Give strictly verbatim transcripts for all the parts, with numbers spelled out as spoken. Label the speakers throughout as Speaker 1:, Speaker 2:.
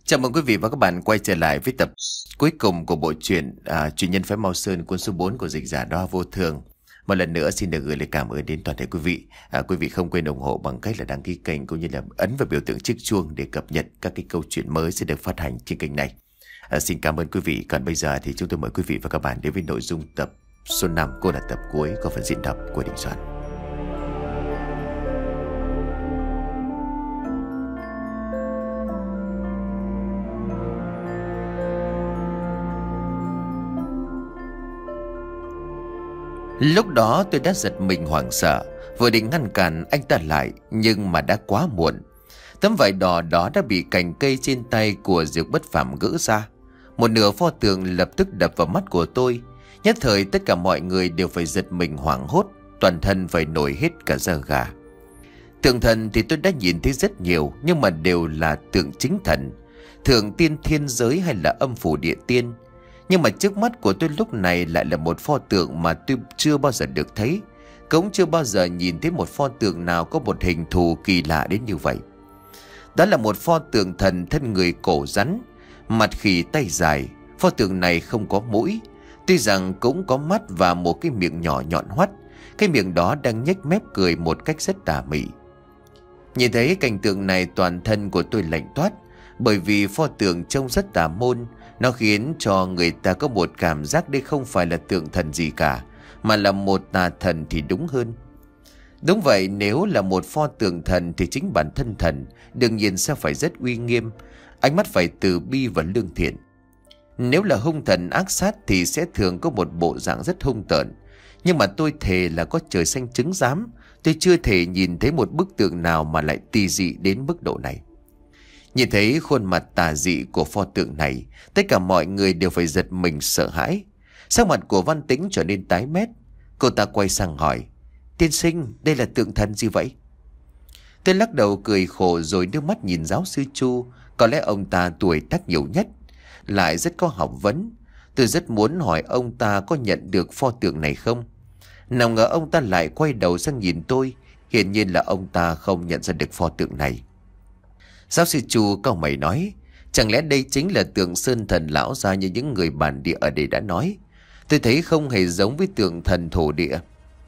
Speaker 1: Chào mừng quý vị và các bạn quay trở lại với tập cuối cùng của bộ truyện à, Truyền nhân phái Mao Sơn, cuốn số bốn của dịch giả Đóa Vô Thường. Một lần nữa xin được gửi lời cảm ơn đến toàn thể quý vị. À, quý vị không quên ủng hộ bằng cách là đăng ký kênh cũng như là ấn vào biểu tượng chiếc chuông để cập nhật các cái câu chuyện mới sẽ được phát hành trên kênh này. À, xin cảm ơn quý vị. Còn bây giờ thì chúng tôi mời quý vị và các bạn đến với nội dung tập số năm, cô là tập cuối của phần diễn đọc của Đình Soạn. Lúc đó tôi đã giật mình hoảng sợ, vừa định ngăn cản anh ta lại nhưng mà đã quá muộn. Tấm vải đỏ đó đã bị cành cây trên tay của Diệp Bất Phàm gỡ ra. Một nửa pho tượng lập tức đập vào mắt của tôi. Nhất thời tất cả mọi người đều phải giật mình hoảng hốt, toàn thân phải nổi hết cả da gà. Tượng thần thì tôi đã nhìn thấy rất nhiều, nhưng mà đều là tượng chính thần, thượng tiên thiên giới hay là âm phủ địa tiên. Nhưng mà trước mắt của tôi lúc này lại là một pho tượng mà tôi chưa bao giờ được thấy. Cũng chưa bao giờ nhìn thấy một pho tượng nào có một hình thù kỳ lạ đến như vậy. Đó là một pho tượng thần thân người cổ rắn, mặt khỉ tay dài. Pho tượng này không có mũi, tuy rằng cũng có mắt và một cái miệng nhỏ nhọn hoắt. Cái miệng đó đang nhếch mép cười một cách rất tà mị. Nhìn thấy cảnh tượng này toàn thân của tôi lạnh toát, bởi vì pho tượng trông rất tà môn. Nó khiến cho người ta có một cảm giác đây không phải là tượng thần gì cả, mà là một tà thần thì đúng hơn. Đúng vậy, nếu là một pho tượng thần thì chính bản thân thần đương nhiên sẽ phải rất uy nghiêm, ánh mắt phải từ bi và lương thiện. Nếu là hung thần ác sát thì sẽ thường có một bộ dạng rất hung tợn. Nhưng mà tôi thề là có trời xanh chứng giám, tôi chưa thể nhìn thấy một bức tượng nào mà lại tì dị đến mức độ này. Nhìn thấy khuôn mặt tà dị của pho tượng này, tất cả mọi người đều phải giật mình sợ hãi. Sắc mặt của Văn Tĩnh trở nên tái mét. Cô ta quay sang hỏi: "Tiên sinh, đây là tượng thần gì vậy?" Tôi lắc đầu cười khổ rồi đưa mắt nhìn giáo sư Chu. Có lẽ ông ta tuổi tác nhiều nhất, lại rất có học vấn. Tôi rất muốn hỏi ông ta có nhận được pho tượng này không. Nào ngờ ông ta lại quay đầu sang nhìn tôi. Hiển nhiên là ông ta không nhận ra được pho tượng này. Giáo sư Chu cau mày nói: "Chẳng lẽ đây chính là tượng sơn thần lão gia như những người bản địa ở đây đã nói? Tôi thấy không hề giống với tượng thần thổ địa."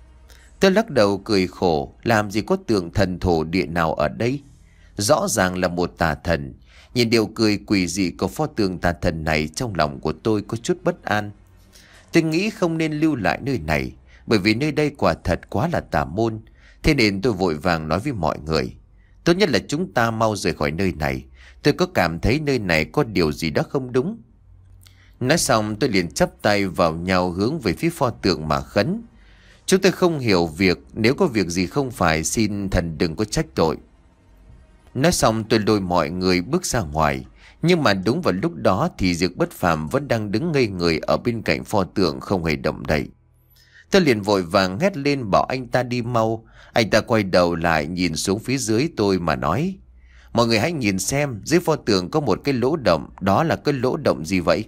Speaker 1: Tôi lắc đầu cười khổ, làm gì có tượng thần thổ địa nào ở đây. Rõ ràng là một tà thần. Nhìn điều cười quỷ dị của pho tượng tà thần này, trong lòng của tôi có chút bất an. Tôi nghĩ không nên lưu lại nơi này, bởi vì nơi đây quả thật quá là tà môn. Thế nên tôi vội vàng nói với mọi người: "Tốt nhất là chúng ta mau rời khỏi nơi này. Tôi có cảm thấy nơi này có điều gì đó không đúng." Nói xong tôi liền chắp tay vào nhau hướng về phía pho tượng mà khấn: "Chúng tôi không hiểu việc, nếu có việc gì không phải xin thần đừng có trách tội." Nói xong tôi lôi mọi người bước ra ngoài. Nhưng mà đúng vào lúc đó thì Diệp Bất Phàm vẫn đang đứng ngây người ở bên cạnh pho tượng không hề động đậy. Tôi liền vội vàng hét lên bảo anh ta đi mau. Anh ta quay đầu lại nhìn xuống phía dưới tôi mà nói: "Mọi người hãy nhìn xem, dưới pho tượng có một cái lỗ động, đó là cái lỗ động gì vậy?"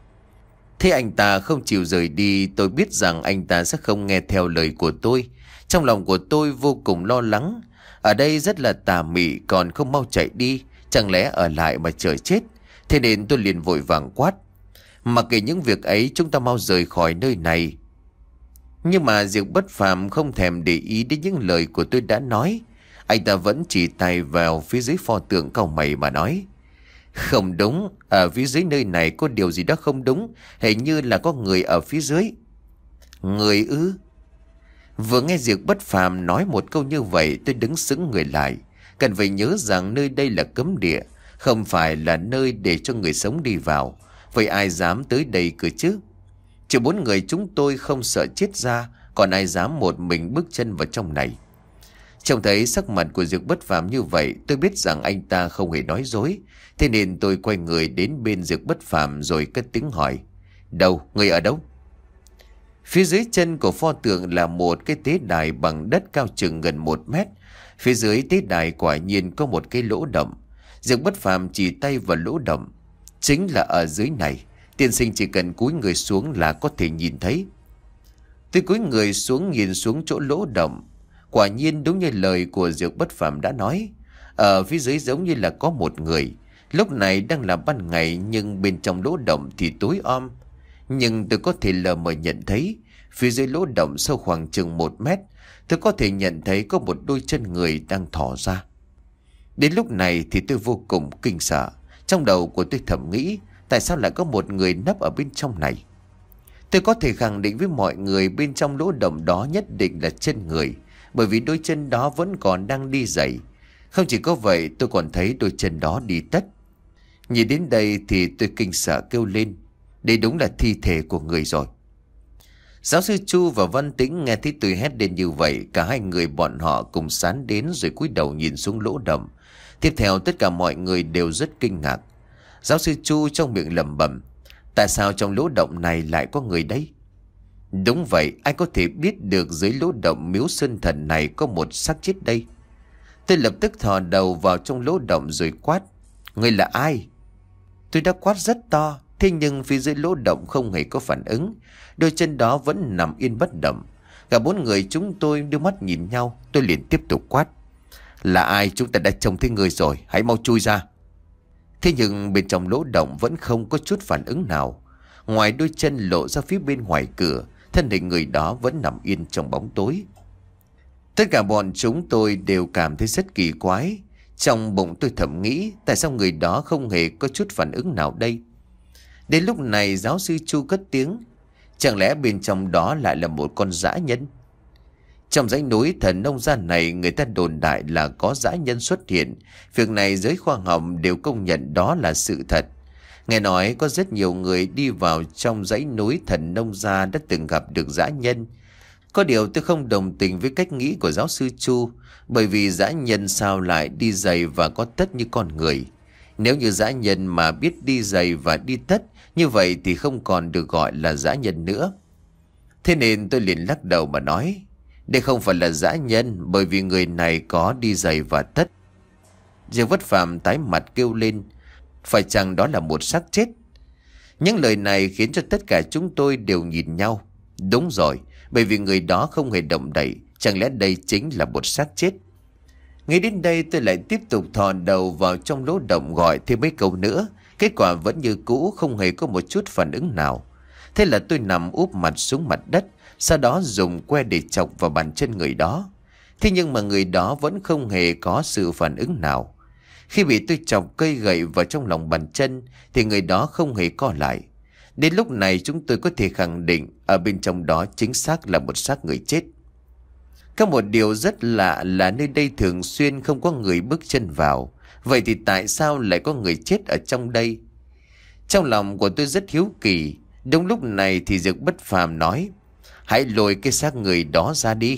Speaker 1: Thế anh ta không chịu rời đi, tôi biết rằng anh ta sẽ không nghe theo lời của tôi. Trong lòng của tôi vô cùng lo lắng. Ở đây rất là tà mị, còn không mau chạy đi, chẳng lẽ ở lại mà chờ chết. Thế nên tôi liền vội vàng quát: "Mặc kệ những việc ấy, chúng ta mau rời khỏi nơi này." Nhưng mà Diệp Bất Phàm không thèm để ý đến những lời của tôi đã nói. Anh ta vẫn chỉ tay vào phía dưới pho tượng cau mày mà nói: "Không đúng, ở phía dưới nơi này có điều gì đó không đúng, hình như là có người ở phía dưới." "Người ư?" Vừa nghe Diệp Bất Phàm nói một câu như vậy, tôi đứng sững người lại. Cần phải nhớ rằng nơi đây là cấm địa, không phải là nơi để cho người sống đi vào. Vậy ai dám tới đây cơ chứ? Chỉ bốn người chúng tôi không sợ chết ra, còn ai dám một mình bước chân vào trong này. Trông thấy sắc mặt của Diệp Bất Phàm như vậy, tôi biết rằng anh ta không hề nói dối. Thế nên tôi quay người đến bên Diệp Bất Phàm rồi cất tiếng hỏi: "Đâu, người ở đâu?" Phía dưới chân của pho tượng là một cái tế đài bằng đất cao chừng gần một mét. Phía dưới tế đài quả nhiên có một cái lỗ động. Diệp Bất Phàm chỉ tay vào lỗ động: "Chính là ở dưới này. Tiên sinh chỉ cần cúi người xuống là có thể nhìn thấy." Tôi cúi người xuống nhìn xuống chỗ lỗ động. Quả nhiên đúng như lời của Diệp Bất Phàm đã nói. Ở phía dưới giống như là có một người. Lúc này đang là ban ngày nhưng bên trong lỗ động thì tối om. Nhưng tôi có thể lờ mờ nhận thấy phía dưới lỗ động sâu khoảng chừng một mét, tôi có thể nhận thấy có một đôi chân người đang thò ra. Đến lúc này thì tôi vô cùng kinh sợ. Trong đầu của tôi thầm nghĩ, tại sao lại có một người nấp ở bên trong này? Tôi có thể khẳng định với mọi người bên trong lỗ động đó nhất định là chân người, bởi vì đôi chân đó vẫn còn đang đi giày. Không chỉ có vậy, tôi còn thấy đôi chân đó đi tất. Nhìn đến đây thì tôi kinh sợ kêu lên, đây đúng là thi thể của người rồi. Giáo sư Chu và Văn Tĩnh nghe thấy tôi hét lên như vậy, cả hai người bọn họ cùng sán đến rồi cúi đầu nhìn xuống lỗ động. Tiếp theo tất cả mọi người đều rất kinh ngạc. Giáo sư Chu trong miệng lẩm bẩm, tại sao trong lỗ động này lại có người đấy? Đúng vậy, ai có thể biết được dưới lỗ động miếu sơn thần này có một xác chết đây? Tôi lập tức thò đầu vào trong lỗ động rồi quát, người là ai? Tôi đã quát rất to, thế nhưng phía dưới lỗ động không hề có phản ứng. Đôi chân đó vẫn nằm yên bất động. Cả bốn người chúng tôi đưa mắt nhìn nhau. Tôi liền tiếp tục quát, là ai? Chúng ta đã trông thấy người rồi, hãy mau chui ra. Thế nhưng bên trong lỗ động vẫn không có chút phản ứng nào. Ngoài đôi chân lộ ra phía bên ngoài cửa, thân hình người đó vẫn nằm yên trong bóng tối. Tất cả bọn chúng tôi đều cảm thấy rất kỳ quái. Trong bụng tôi thầm nghĩ, tại sao người đó không hề có chút phản ứng nào đây? Đến lúc này giáo sư Chu cất tiếng, chẳng lẽ bên trong đó lại là một con dã nhân? Trong dãy núi Thần Nông Gia này, người ta đồn đại là có dã nhân xuất hiện. Việc này giới khoa học đều công nhận đó là sự thật. Nghe nói có rất nhiều người đi vào trong dãy núi Thần Nông Gia đã từng gặp được dã nhân. Có điều tôi không đồng tình với cách nghĩ của giáo sư Chu, bởi vì dã nhân sao lại đi giày và có tất như con người? Nếu như dã nhân mà biết đi giày và đi tất, như vậy thì không còn được gọi là dã nhân nữa. Thế nên tôi liền lắc đầu mà nói, đây không phải là dã nhân, bởi vì người này có đi giày và tất. Dương Vất Phạm tái mặt kêu lên, phải chăng đó là một xác chết? Những lời này khiến cho tất cả chúng tôi đều nhìn nhau. Đúng rồi, bởi vì người đó không hề động đậy, chẳng lẽ đây chính là một xác chết? Nghĩ đến đây tôi lại tiếp tục thò đầu vào trong lỗ động gọi thêm mấy câu nữa. Kết quả vẫn như cũ, không hề có một chút phản ứng nào. Thế là tôi nằm úp mặt xuống mặt đất, sau đó dùng que để chọc vào bàn chân người đó. Thế nhưng mà người đó vẫn không hề có sự phản ứng nào. Khi bị tôi chọc cây gậy vào trong lòng bàn chân thì người đó không hề co lại. Đến lúc này chúng tôi có thể khẳng định ở bên trong đó chính xác là một xác người chết. Có một điều rất lạ là nơi đây thường xuyên không có người bước chân vào. Vậy thì tại sao lại có người chết ở trong đây? Trong lòng của tôi rất hiếu kỳ. Đúng lúc này thì Dược Bất Phàm nói, hãy lôi cái xác người đó ra đi.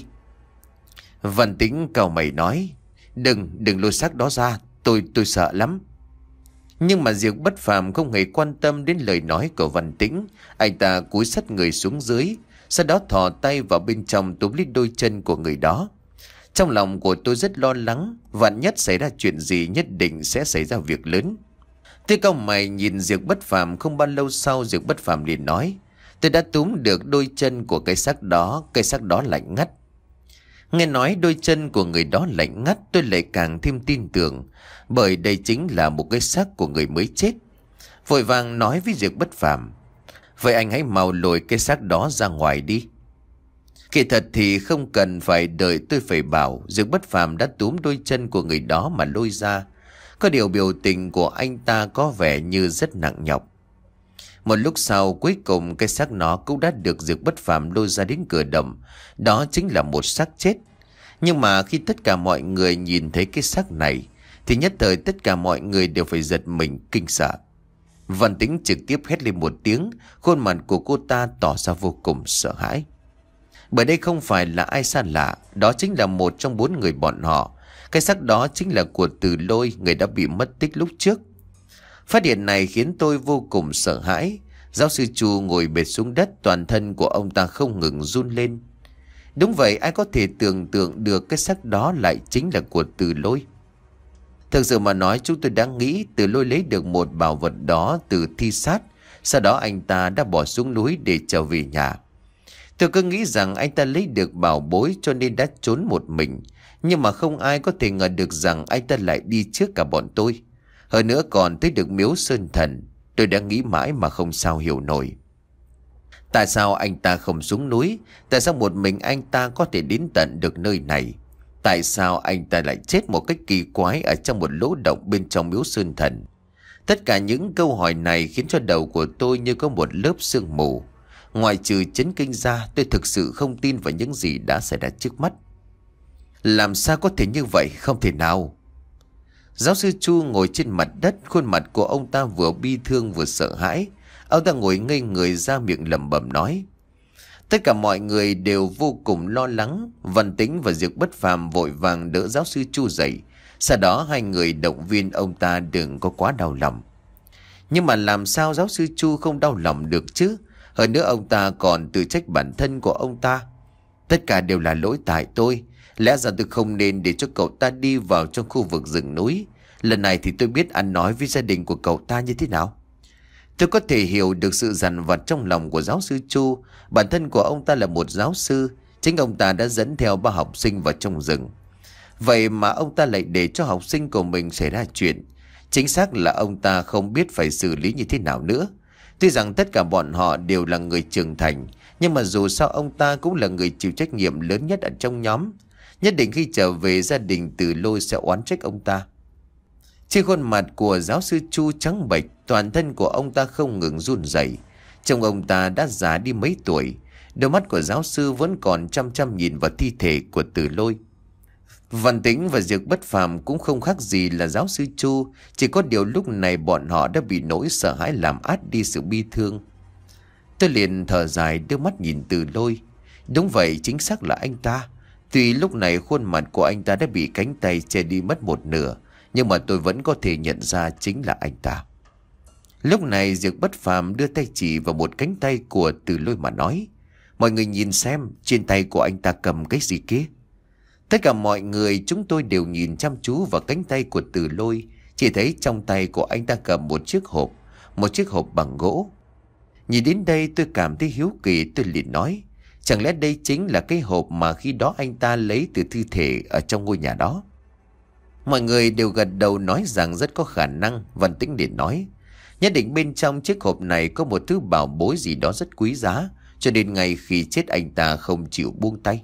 Speaker 1: Văn Tĩnh cau mày nói, đừng, đừng lôi xác đó ra, tôi tôi sợ lắm. Nhưng mà Dược Bất Phàm không hề quan tâm đến lời nói của Văn Tĩnh. Anh ta cúi sát người xuống dưới, sau đó thò tay vào bên trong túm lấy đôi chân của người đó. Trong lòng của tôi rất lo lắng, vạn nhất xảy ra chuyện gì nhất định sẽ xảy ra việc lớn. Tôi cau mày nhìn Dược Bất Phàm. Không bao lâu sau Dược Bất Phàm liền nói, tôi đã túm được đôi chân của cái xác đó, cái xác đó lạnh ngắt. Nghe nói đôi chân của người đó lạnh ngắt, tôi lại càng thêm tin tưởng, bởi đây chính là một cái xác của người mới chết. Vội vàng nói với Dược Bất Phàm, vậy anh hãy mau lôi cái xác đó ra ngoài đi. Kỳ thật thì không cần phải đợi tôi phải bảo, Dược Bất Phàm đã túm đôi chân của người đó mà lôi ra. Có điều biểu tình của anh ta có vẻ như rất nặng nhọc. Một lúc sau cuối cùng cái xác nó cũng đã được Dược Bất Phàm lôi ra đến cửa động. Đó chính là một xác chết. Nhưng mà khi tất cả mọi người nhìn thấy cái xác này thì nhất thời tất cả mọi người đều phải giật mình kinh sợ. Văn Tĩnh trực tiếp hét lên một tiếng, khuôn mặt của cô ta tỏ ra vô cùng sợ hãi. Bởi đây không phải là ai xa lạ, đó chính là một trong bốn người bọn họ. Cái xác đó chính là của Từ Lôi, người đã bị mất tích lúc trước. Phát hiện này khiến tôi vô cùng sợ hãi. Giáo sư Chu ngồi bệt xuống đất, toàn thân của ông ta không ngừng run lên. Đúng vậy, ai có thể tưởng tượng được cái xác đó lại chính là của Từ Lôi. Thực sự mà nói, chúng tôi đã nghĩ Từ Lôi lấy được một bảo vật đó từ thi sát. Sau đó anh ta đã bỏ xuống núi để trở về nhà. Tôi cứ nghĩ rằng anh ta lấy được bảo bối cho nên đã trốn một mình. Nhưng mà không ai có thể ngờ được rằng anh ta lại đi trước cả bọn tôi. Hơn nữa còn tới được miếu sơn thần. Tôi đã nghĩ mãi mà không sao hiểu nổi. Tại sao anh ta không xuống núi? Tại sao một mình anh ta có thể đến tận được nơi này? Tại sao anh ta lại chết một cách kỳ quái ở trong một lỗ động bên trong miếu sơn thần? Tất cả những câu hỏi này khiến cho đầu của tôi như có một lớp sương mù. Ngoài trừ chấn kinh ra, tôi thực sự không tin vào những gì đã xảy ra trước mắt. Làm sao có thể như vậy? Không thể nào. Giáo sư Chu ngồi trên mặt đất, khuôn mặt của ông ta vừa bi thương vừa sợ hãi. Ông ta ngồi ngây người ra, miệng lẩm bẩm nói. Tất cả mọi người đều vô cùng lo lắng. Văn Tĩnh và Diệp Bất Phàm vội vàng đỡ giáo sư Chu dậy. Sau đó hai người động viên ông ta đừng có quá đau lòng. Nhưng mà làm sao giáo sư Chu không đau lòng được chứ? Hơn nữa ông ta còn tự trách bản thân của ông ta. Tất cả đều là lỗi tại tôi. Lẽ ra tôi không nên để cho cậu ta đi vào trong khu vực rừng núi. Lần này thì tôi biết ăn nói với gia đình của cậu ta như thế nào. Tôi có thể hiểu được sự dằn vặt trong lòng của giáo sư Chu. Bản thân của ông ta là một giáo sư. Chính ông ta đã dẫn theo ba học sinh vào trong rừng. Vậy mà ông ta lại để cho học sinh của mình xảy ra chuyện. Chính xác là ông ta không biết phải xử lý như thế nào nữa. Tuy rằng tất cả bọn họ đều là người trưởng thành, nhưng mà dù sao ông ta cũng là người chịu trách nhiệm lớn nhất ở trong nhóm. Nhất định khi trở về gia đình Từ Lôi sẽ oán trách ông ta. Trên khuôn mặt của giáo sư Chu trắng bệch, toàn thân của ông ta không ngừng run rẩy. Trông ông ta đã già đi mấy tuổi. Đôi mắt của giáo sư vẫn còn chăm chăm nhìn vào thi thể của Từ Lôi. Văn Tĩnh và Diệp Bất Phàm cũng không khác gì là giáo sư Chu. Chỉ có điều lúc này bọn họ đã bị nỗi sợ hãi làm át đi sự bi thương. Tôi liền thở dài đưa mắt nhìn Từ Lôi. Đúng vậy, chính xác là anh ta. Tuy lúc này khuôn mặt của anh ta đã bị cánh tay che đi mất một nửa, nhưng mà tôi vẫn có thể nhận ra chính là anh ta. Lúc này Diệp Bất Phàm đưa tay chỉ vào một cánh tay của Từ Lôi mà nói. Mọi người nhìn xem, trên tay của anh ta cầm cái gì kia? Tất cả mọi người chúng tôi đều nhìn chăm chú vào cánh tay của Từ Lôi. Chỉ thấy trong tay của anh ta cầm một chiếc hộp, một chiếc hộp bằng gỗ. Nhìn đến đây tôi cảm thấy hiếu kỳ, tôi liền nói. Chẳng lẽ đây chính là cái hộp mà khi đó anh ta lấy từ thi thể ở trong ngôi nhà đó? Mọi người đều gật đầu nói rằng rất có khả năng. Văn Tĩnh liền nói. Nhất định bên trong chiếc hộp này có một thứ bảo bối gì đó rất quý giá, cho nên ngay khi chết anh ta không chịu buông tay.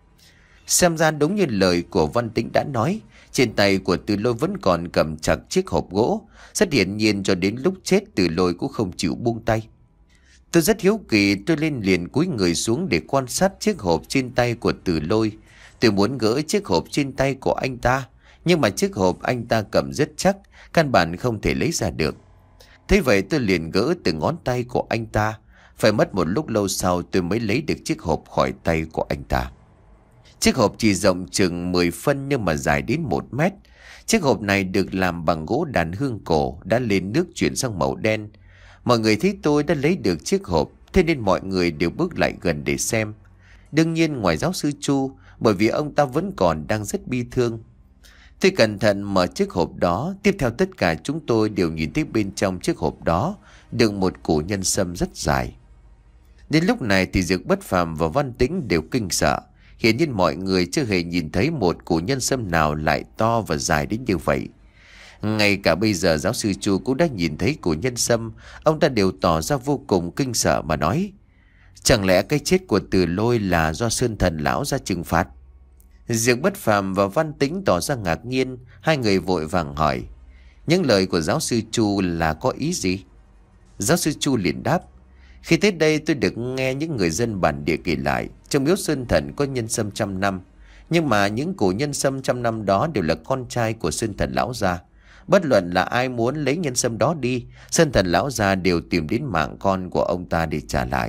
Speaker 1: Xem ra đúng như lời của Văn Tĩnh đã nói, trên tay của Từ Lôi vẫn còn cầm chặt chiếc hộp gỗ. Rất hiển nhiên cho đến lúc chết Từ Lôi cũng không chịu buông tay. Tôi rất hiếu kỳ, tôi lên liền cúi người xuống để quan sát chiếc hộp trên tay của Từ Lôi. Tôi muốn gỡ chiếc hộp trên tay của anh ta, nhưng mà chiếc hộp anh ta cầm rất chắc, căn bản không thể lấy ra được. Thế vậy tôi liền gỡ từ ngón tay của anh ta. Phải mất một lúc lâu sau tôi mới lấy được chiếc hộp khỏi tay của anh ta. Chiếc hộp chỉ rộng chừng mười phân nhưng mà dài đến một mét. Chiếc hộp này được làm bằng gỗ đàn hương cổ, đã lên nước chuyển sang màu đen. Mọi người thấy tôi đã lấy được chiếc hộp, thế nên mọi người đều bước lại gần để xem. Đương nhiên ngoài giáo sư Chu, bởi vì ông ta vẫn còn đang rất bi thương. Tôi cẩn thận mở chiếc hộp đó. Tiếp theo tất cả chúng tôi đều nhìn thấy bên trong chiếc hộp đó đựng một củ nhân sâm rất dài. Đến lúc này thì Diệp Bất Phàm và Văn Tĩnh đều kinh sợ. Hiển nhiên mọi người chưa hề nhìn thấy một củ nhân sâm nào lại to và dài đến như vậy. Ngay cả bây giờ giáo sư Chu cũng đã nhìn thấy củ nhân sâm. Ông ta đều tỏ ra vô cùng kinh sợ mà nói. Chẳng lẽ cái chết của Từ Lôi là do Sơn Thần lão ra trừng phạt? Diệp Bất Phàm và Văn Tĩnh tỏ ra ngạc nhiên. Hai người vội vàng hỏi. Những lời của giáo sư Chu là có ý gì? Giáo sư Chu liền đáp. Khi tới đây tôi được nghe những người dân bản địa kể lại, trong miếu Sơn Thần có nhân sâm trăm năm. Nhưng mà những củ nhân sâm trăm năm đó đều là con trai của Sơn Thần lão gia. Bất luận là ai muốn lấy nhân sâm đó đi, Sơn Thần lão gia đều tìm đến mạng con của ông ta để trả lại.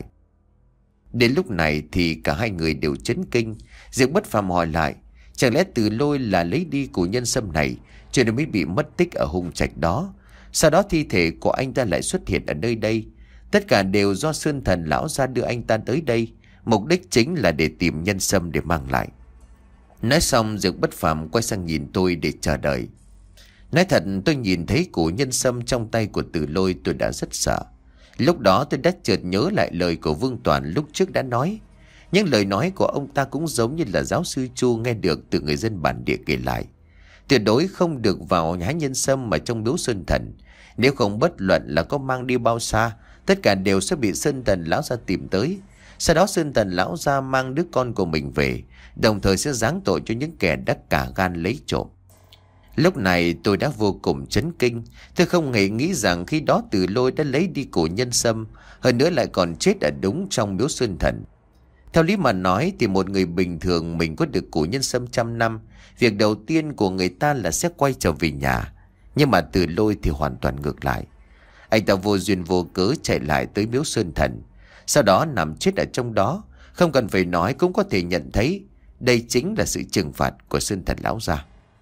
Speaker 1: Đến lúc này thì cả hai người đều chấn kinh. Diệp Bất Phàm hỏi lại, chẳng lẽ Từ Lôi là lấy đi củ nhân sâm này cho nên mới bị mất tích ở hung trạch đó? Sau đó thi thể của anh ta lại xuất hiện ở nơi đây. Tất cả đều do Sơn Thần lão gia đưa anh ta tới đây, mục đích chính là để tìm nhân sâm để mang lại. Nói xong Diệp Bất Phàm quay sang nhìn tôi để chờ đợi. Nói thật, tôi nhìn thấy củ nhân sâm trong tay của Từ Lôi tôi đã rất sợ. Lúc đó tôi đã chợt nhớ lại lời của Vương Toàn lúc trước đã nói. Những lời nói của ông ta cũng giống như là giáo sư Chu nghe được từ người dân bản địa kể lại. Tuyệt đối không được vào hái nhân sâm mà trong miếu sơn thần. Nếu không, bất luận là có mang đi bao xa, tất cả đều sẽ bị sơn thần lão gia tìm tới. Sau đó sơn thần lão gia mang đứa con của mình về, đồng thời sẽ giáng tội cho những kẻ đã cả gan lấy trộm. Lúc này tôi đã vô cùng chấn kinh. Tôi không hề nghĩ rằng khi đó Từ Lôi đã lấy đi củ nhân sâm, hơn nữa lại còn chết ở đúng trong miếu sơn thần. Theo lý mà nói thì một người bình thường mình có được củ nhân sâm trăm năm, việc đầu tiên của người ta là sẽ quay trở về nhà. Nhưng mà Từ Lôi thì hoàn toàn ngược lại. Anh ta vô duyên vô cớ chạy lại tới miếu sơn thần, sau đó nằm chết ở trong đó. Không cần phải nói cũng có thể nhận thấy đây chính là sự trừng phạt của sơn thần lão gia.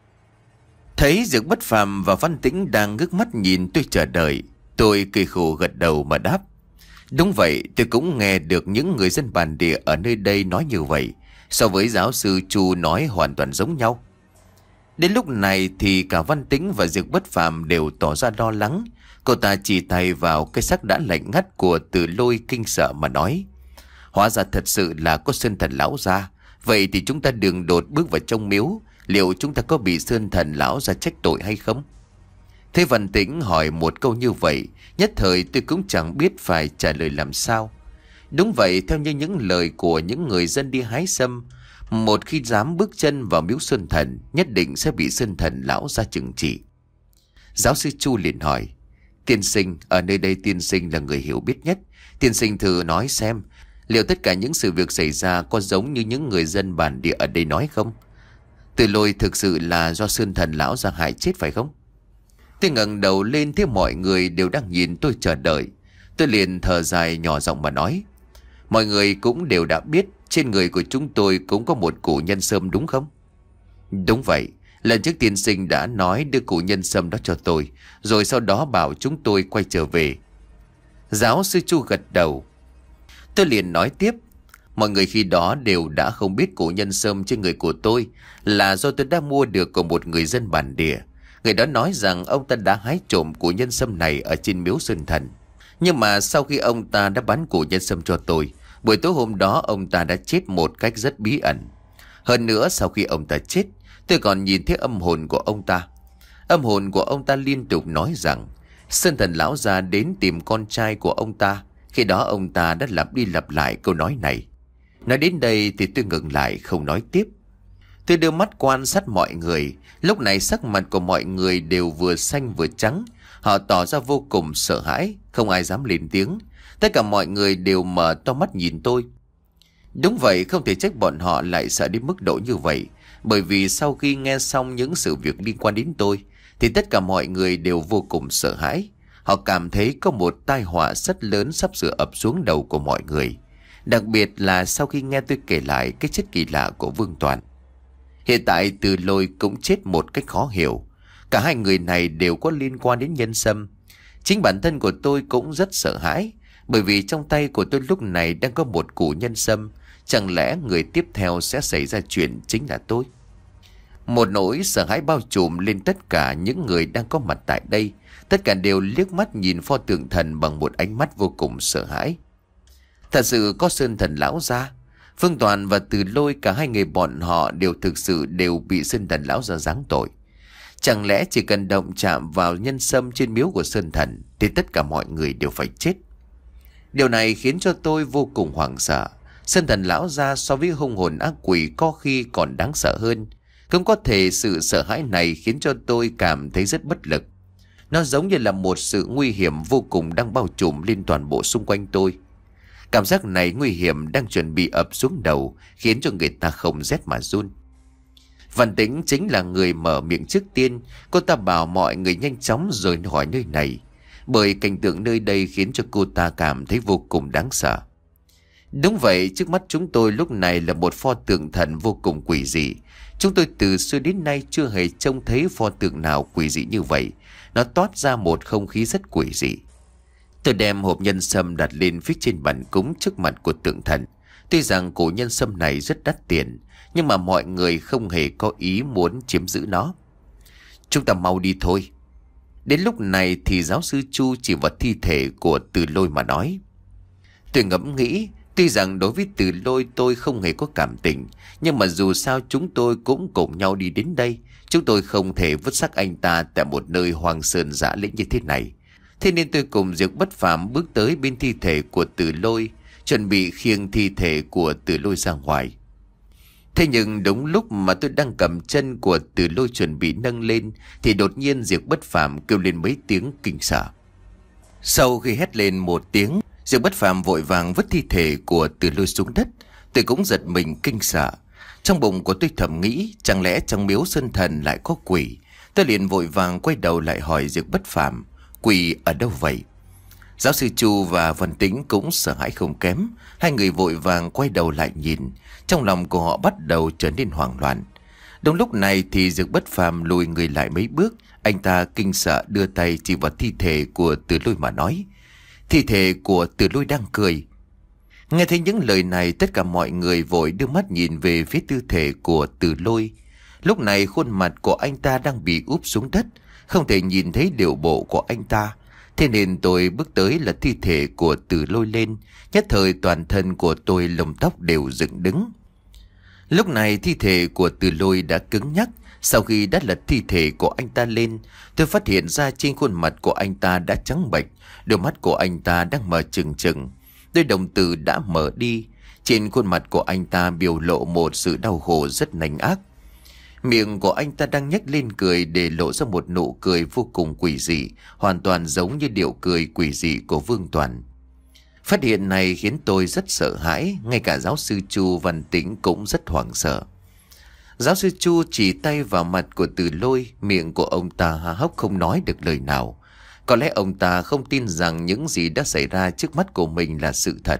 Speaker 1: Thấy Dược Bất Phàm và Văn Tĩnh đang ngước mắt nhìn tôi chờ đợi, tôi cười khổ gật đầu mà đáp: đúng vậy, tôi cũng nghe được những người dân bản địa ở nơi đây nói như vậy. So với giáo sư Chu nói hoàn toàn giống nhau. Đến lúc này thì cả Văn Tĩnh và Dược Bất Phàm đều tỏ ra lo lắng. Cô ta chỉ tay vào cái xác đã lạnh ngắt của Từ Lôi kinh sợ mà nói: hóa ra thật sự là có sơn thần lão gia. Vậy thì chúng ta đường đột bước vào trong miếu, liệu chúng ta có bị sơn thần lão gia trách tội hay không? Thế Văn Tĩnh hỏi một câu như vậy, nhất thời tôi cũng chẳng biết phải trả lời làm sao. Đúng vậy, theo như những lời của những người dân đi hái sâm, một khi dám bước chân vào miếu sơn thần, nhất định sẽ bị sơn thần lão gia trừng trị. Giáo sư Chu liền hỏi: tiên sinh, ở nơi đây tiên sinh là người hiểu biết nhất, tiên sinh thử nói xem, liệu tất cả những sự việc xảy ra có giống như những người dân bản địa ở đây nói không? Từ Lôi thực sự là do sơn thần lão gia hại chết phải không? Tôi ngẩng đầu lên thấy mọi người đều đang nhìn tôi chờ đợi. Tôi liền thở dài nhỏ giọng mà nói: mọi người cũng đều đã biết trên người của chúng tôi cũng có một củ nhân sâm đúng không? Đúng vậy, lần trước tiên sinh đã nói đưa củ nhân sâm đó cho tôi, rồi sau đó bảo chúng tôi quay trở về. Giáo sư Chu gật đầu. Tôi liền nói tiếp: mọi người khi đó đều đã không biết củ nhân sâm trên người của tôi là do tôi đã mua được của một người dân bản địa. Người đó nói rằng ông ta đã hái trộm củ nhân sâm này ở trên miếu sơn thần. Nhưng mà sau khi ông ta đã bán củ nhân sâm cho tôi, buổi tối hôm đó ông ta đã chết một cách rất bí ẩn. Hơn nữa, sau khi ông ta chết, tôi còn nhìn thấy âm hồn của ông ta. Âm hồn của ông ta liên tục nói rằng sơn thần lão gia đến tìm con trai của ông ta. Khi đó ông ta đã lặp đi lặp lại câu nói này. Nói đến đây thì tôi ngừng lại không nói tiếp. Tôi đưa mắt quan sát mọi người. Lúc này sắc mặt của mọi người đều vừa xanh vừa trắng. Họ tỏ ra vô cùng sợ hãi, không ai dám lên tiếng. Tất cả mọi người đều mở to mắt nhìn tôi. Đúng vậy, không thể trách bọn họ lại sợ đến mức độ như vậy. Bởi vì sau khi nghe xong những sự việc liên quan đến tôi, thì tất cả mọi người đều vô cùng sợ hãi. Họ cảm thấy có một tai họa rất lớn sắp sửa ập xuống đầu của mọi người. Đặc biệt là sau khi nghe tôi kể lại cái chết kỳ lạ của Vương Toàn. Hiện tại Từ Lôi cũng chết một cách khó hiểu. Cả hai người này đều có liên quan đến nhân sâm. Chính bản thân của tôi cũng rất sợ hãi, bởi vì trong tay của tôi lúc này đang có một củ nhân sâm. Chẳng lẽ người tiếp theo sẽ xảy ra chuyện chính là tôi? Một nỗi sợ hãi bao trùm lên tất cả những người đang có mặt tại đây. Tất cả đều liếc mắt nhìn pho tượng thần bằng một ánh mắt vô cùng sợ hãi. Thật sự có sơn thần lão gia. Phương Toàn và Từ Lôi, cả hai người bọn họ đều thực sự đều bị sơn thần lão gia giáng tội. Chẳng lẽ chỉ cần động chạm vào nhân sâm trên miếu của sơn thần thì tất cả mọi người đều phải chết? Điều này khiến cho tôi vô cùng hoảng sợ. Sơn thần lão gia so với hung hồn ác quỷ có khi còn đáng sợ hơn. Cũng có thể sự sợ hãi này khiến cho tôi cảm thấy rất bất lực. Nó giống như là một sự nguy hiểm vô cùng đang bao trùm lên toàn bộ xung quanh tôi. Cảm giác này nguy hiểm đang chuẩn bị ập xuống đầu, khiến cho người ta không rét mà run. Văn Tĩnh chính là người mở miệng trước tiên. Cô ta bảo mọi người nhanh chóng rời khỏi nơi này, bởi cảnh tượng nơi đây khiến cho cô ta cảm thấy vô cùng đáng sợ. Đúng vậy, trước mắt chúng tôi lúc này là một pho tượng thần vô cùng quỷ dị. Chúng tôi từ xưa đến nay chưa hề trông thấy pho tượng nào quỷ dị như vậy. Nó toát ra một không khí rất quỷ dị. Tôi đem hộp nhân sâm đặt lên phía trên bàn cúng trước mặt của tượng thần. Tuy rằng củ nhân sâm này rất đắt tiền, nhưng mà mọi người không hề có ý muốn chiếm giữ nó. Chúng ta mau đi thôi. Đến lúc này thì giáo sư Chu chỉ vào thi thể của Từ Lôi mà nói. Tôi ngẫm nghĩ, tuy rằng đối với Từ Lôi tôi không hề có cảm tình, nhưng mà dù sao chúng tôi cũng cùng nhau đi đến đây. Chúng tôi không thể vứt xác anh ta tại một nơi hoang sơn dã lĩnh như thế này. Thế nên tôi cùng Diệp Bất Phàm bước tới bên thi thể của Từ Lôi, chuẩn bị khiêng thi thể của Từ Lôi ra ngoài. Thế nhưng đúng lúc mà tôi đang cầm chân của Từ Lôi chuẩn bị nâng lên, thì đột nhiên Diệp Bất Phàm kêu lên mấy tiếng kinh sợ. Sau khi hét lên một tiếng, Diệp Bất Phàm vội vàng vứt thi thể của Từ Lôi xuống đất. Tôi cũng giật mình kinh sợ. Trong bụng của tôi thầm nghĩ, chẳng lẽ trong miếu sơn thần lại có quỷ? Tôi liền vội vàng quay đầu lại hỏi Diệp Bất Phàm, quỷ ở đâu vậy? Giáo sư Chu và Văn Tĩnh cũng sợ hãi không kém. Hai người vội vàng quay đầu lại nhìn. Trong lòng của họ bắt đầu trở nên hoảng loạn. Đúng lúc này thì Diệp Bất Phàm lùi người lại mấy bước. Anh ta kinh sợ đưa tay chỉ vào thi thể của Từ Lôi mà nói, thi thể của Từ Lôi đang cười. Nghe thấy những lời này, tất cả mọi người vội đưa mắt nhìn về phía tư thể của Từ Lôi. Lúc này khuôn mặt của anh ta đang bị úp xuống đất, không thể nhìn thấy điệu bộ của anh ta. Thế nên tôi bước tới là thi thể của Từ Lôi lên. Nhất thời toàn thân của tôi lông tóc đều dựng đứng. Lúc này thi thể của Từ Lôi đã cứng nhắc. Sau khi đã lật thi thể của anh ta lên, tôi phát hiện ra trên khuôn mặt của anh ta đã trắng bệch, đôi mắt của anh ta đang mở trừng trừng, đôi đồng tử đã mở đi. Trên khuôn mặt của anh ta biểu lộ một sự đau khổ rất nanh ác. Miệng của anh ta đang nhếch lên cười để lộ ra một nụ cười vô cùng quỷ dị, hoàn toàn giống như điệu cười quỷ dị của Vương Toàn. Phát hiện này khiến tôi rất sợ hãi, ngay cả giáo sư Chu Văn Tĩnh cũng rất hoảng sợ. Giáo sư Chu chỉ tay vào mặt của Từ Lôi, miệng của ông ta há hốc không nói được lời nào. Có lẽ ông ta không tin rằng những gì đã xảy ra trước mắt của mình là sự thật.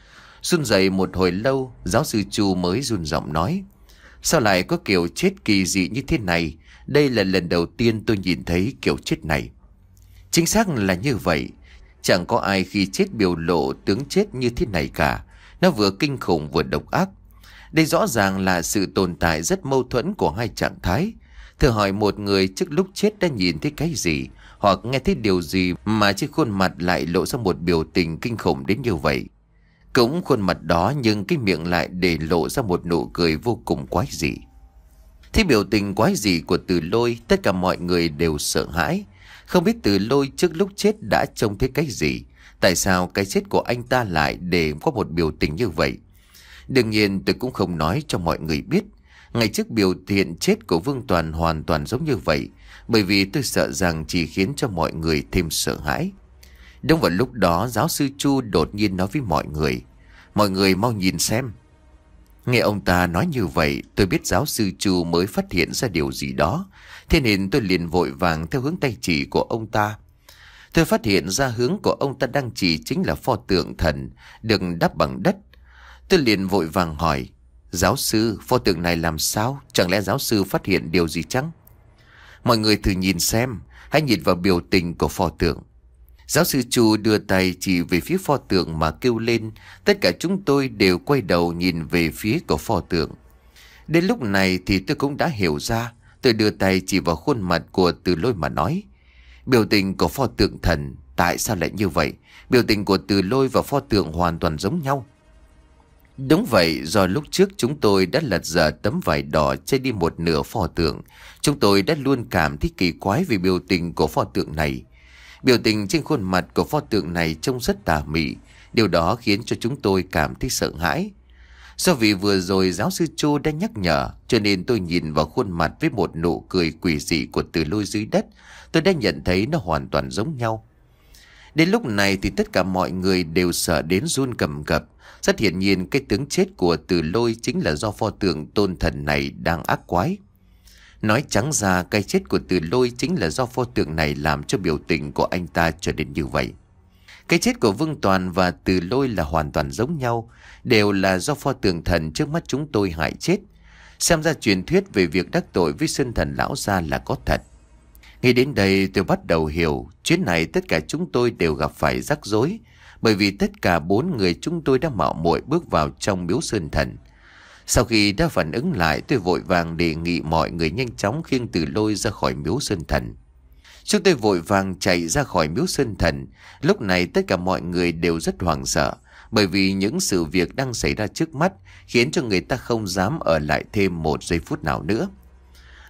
Speaker 1: Run rẩy một hồi lâu, giáo sư Chu mới run giọng nói, sao lại có kiểu chết kỳ dị như thế này? Đây là lần đầu tiên tôi nhìn thấy kiểu chết này. Chính xác là như vậy. Chẳng có ai khi chết biểu lộ tướng chết như thế này cả. Nó vừa kinh khủng vừa độc ác. Đây rõ ràng là sự tồn tại rất mâu thuẫn của hai trạng thái. Thử hỏi một người trước lúc chết đã nhìn thấy cái gì, hoặc nghe thấy điều gì mà trên khuôn mặt lại lộ ra một biểu tình kinh khủng đến như vậy. Cũng khuôn mặt đó nhưng cái miệng lại để lộ ra một nụ cười vô cùng quái dị. Thế biểu tình quái dị của Từ Lôi, tất cả mọi người đều sợ hãi. Không biết Từ Lôi trước lúc chết đã trông thấy cái gì, tại sao cái chết của anh ta lại để có một biểu tình như vậy. Đương nhiên tôi cũng không nói cho mọi người biết. Ngày trước biểu hiện chết của Vương Toàn hoàn toàn giống như vậy, bởi vì tôi sợ rằng chỉ khiến cho mọi người thêm sợ hãi. Đúng vào lúc đó, giáo sư Chu đột nhiên nói với mọi người, mọi người mau nhìn xem. Nghe ông ta nói như vậy, tôi biết giáo sư Chu mới phát hiện ra điều gì đó. Thế nên tôi liền vội vàng theo hướng tay chỉ của ông ta. Tôi phát hiện ra hướng của ông ta đang chỉ chính là pho tượng thần được đắp bằng đất. Tôi liền vội vàng hỏi, giáo sư, pho tượng này làm sao? Chẳng lẽ giáo sư phát hiện điều gì chăng? Mọi người thử nhìn xem, hãy nhìn vào biểu tình của pho tượng. Giáo sư Chu đưa tay chỉ về phía pho tượng mà kêu lên. Tất cả chúng tôi đều quay đầu nhìn về phía của pho tượng. Đến lúc này thì tôi cũng đã hiểu ra. Tôi đưa tay chỉ vào khuôn mặt của Từ Lôi mà nói, biểu tình của pho tượng thần, tại sao lại như vậy? Biểu tình của Từ Lôi và pho tượng hoàn toàn giống nhau. Đúng vậy, do lúc trước chúng tôi đã lật dở tấm vải đỏ che đi một nửa pho tượng, chúng tôi đã luôn cảm thấy kỳ quái về biểu tình của pho tượng này. Biểu tình trên khuôn mặt của pho tượng này trông rất tà mị. Điều đó khiến cho chúng tôi cảm thấy sợ hãi. Do vì vừa rồi giáo sư Chu đã nhắc nhở, cho nên tôi nhìn vào khuôn mặt với một nụ cười quỷ dị của Từ Lôi dưới đất. Tôi đã nhận thấy nó hoàn toàn giống nhau. Đến lúc này thì tất cả mọi người đều sợ đến run cầm cập. Rất hiển nhiên cái tướng chết của Từ Lôi chính là do pho tượng tôn thần này đang ác quái. Nói trắng ra, cái chết của Từ Lôi chính là do pho tượng này làm cho biểu tình của anh ta trở nên như vậy. Cái chết của Vương Toàn và Từ Lôi là hoàn toàn giống nhau, đều là do pho tượng thần trước mắt chúng tôi hại chết. Xem ra truyền thuyết về việc đắc tội với Sơn Thần lão gia là có thật. Nghĩ đến đây tôi bắt đầu hiểu, chuyến này tất cả chúng tôi đều gặp phải rắc rối, bởi vì tất cả bốn người chúng tôi đã mạo muội bước vào trong miếu Sơn Thần. Sau khi đã phản ứng lại, tôi vội vàng đề nghị mọi người nhanh chóng khiêng Từ Lôi ra khỏi miếu Sơn Thần. Chúng tôi vội vàng chạy ra khỏi miếu Sơn Thần. Lúc này tất cả mọi người đều rất hoảng sợ, bởi vì những sự việc đang xảy ra trước mắt khiến cho người ta không dám ở lại thêm một giây phút nào nữa.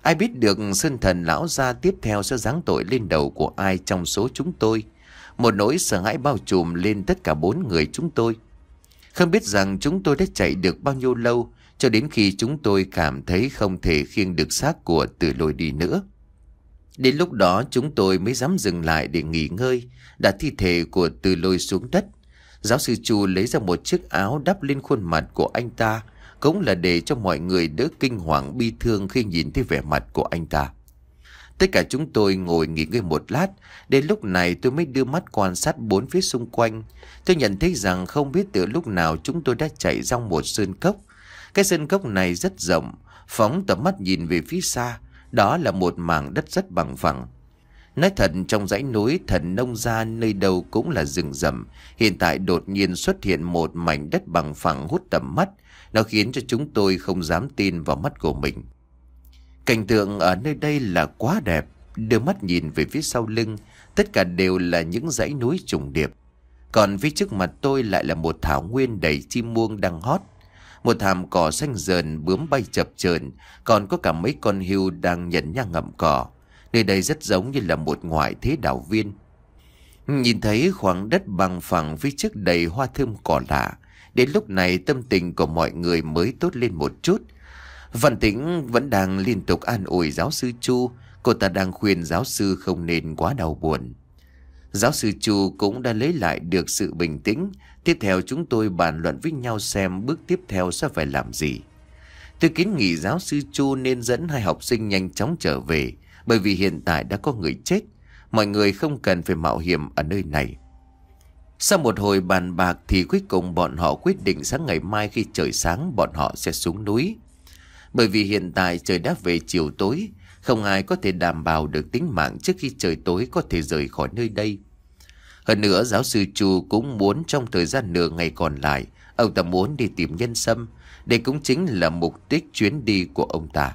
Speaker 1: Ai biết được sơn thần lão gia tiếp theo sẽ giáng tội lên đầu của ai trong số chúng tôi. Một nỗi sợ hãi bao trùm lên tất cả bốn người chúng tôi. Không biết rằng chúng tôi đã chạy được bao nhiêu lâu, cho đến khi chúng tôi cảm thấy không thể khiêng được xác của Từ Lôi đi nữa. Đến lúc đó chúng tôi mới dám dừng lại để nghỉ ngơi, đặt thi thể của Từ Lôi xuống đất. Giáo sư Chu lấy ra một chiếc áo đắp lên khuôn mặt của anh ta, cũng là để cho mọi người đỡ kinh hoàng bi thương khi nhìn thấy vẻ mặt của anh ta. Tất cả chúng tôi ngồi nghỉ ngơi một lát. Đến lúc này tôi mới đưa mắt quan sát bốn phía xung quanh. Tôi nhận thấy rằng không biết từ lúc nào chúng tôi đã chạy ra một sơn cốc. Cái sơn cốc này rất rộng, phóng tầm mắt nhìn về phía xa, đó là một mảng đất rất bằng phẳng. Nói thật, trong dãy núi Thần Nông Gia nơi đâu cũng là rừng rậm, hiện tại đột nhiên xuất hiện một mảnh đất bằng phẳng hút tầm mắt. Nó khiến cho chúng tôi không dám tin vào mắt của mình. Cảnh tượng ở nơi đây là quá đẹp. Đưa mắt nhìn về phía sau lưng, tất cả đều là những dãy núi trùng điệp. Còn phía trước mặt tôi lại là một thảo nguyên đầy chim muông đang hót. Một thảm cỏ xanh rờn, bướm bay chập chờn, còn có cả mấy con hươu đang nhẩn nha ngậm cỏ. Nơi đây rất giống như là một ngoại thế đảo viên. Nhìn thấy khoảng đất bằng phẳng phía trước đầy hoa thơm cỏ lạ, đến lúc này tâm tình của mọi người mới tốt lên một chút. Văn Tĩnh vẫn đang liên tục an ủi giáo sư Chu. Cô ta đang khuyên giáo sư không nên quá đau buồn. Giáo sư Chu cũng đã lấy lại được sự bình tĩnh. Tiếp theo chúng tôi bàn luận với nhau xem bước tiếp theo sẽ phải làm gì. Tôi kiến nghị giáo sư Chu nên dẫn hai học sinh nhanh chóng trở về, bởi vì hiện tại đã có người chết. Mọi người không cần phải mạo hiểm ở nơi này. Sau một hồi bàn bạc thì cuối cùng bọn họ quyết định sáng ngày mai khi trời sáng bọn họ sẽ xuống núi. Bởi vì hiện tại trời đã về chiều tối, không ai có thể đảm bảo được tính mạng trước khi trời tối có thể rời khỏi nơi đây. Hơn nữa giáo sư Chu cũng muốn trong thời gian nửa ngày còn lại, ông ta muốn đi tìm Nhân Sâm. Đây cũng chính là mục đích chuyến đi của ông ta.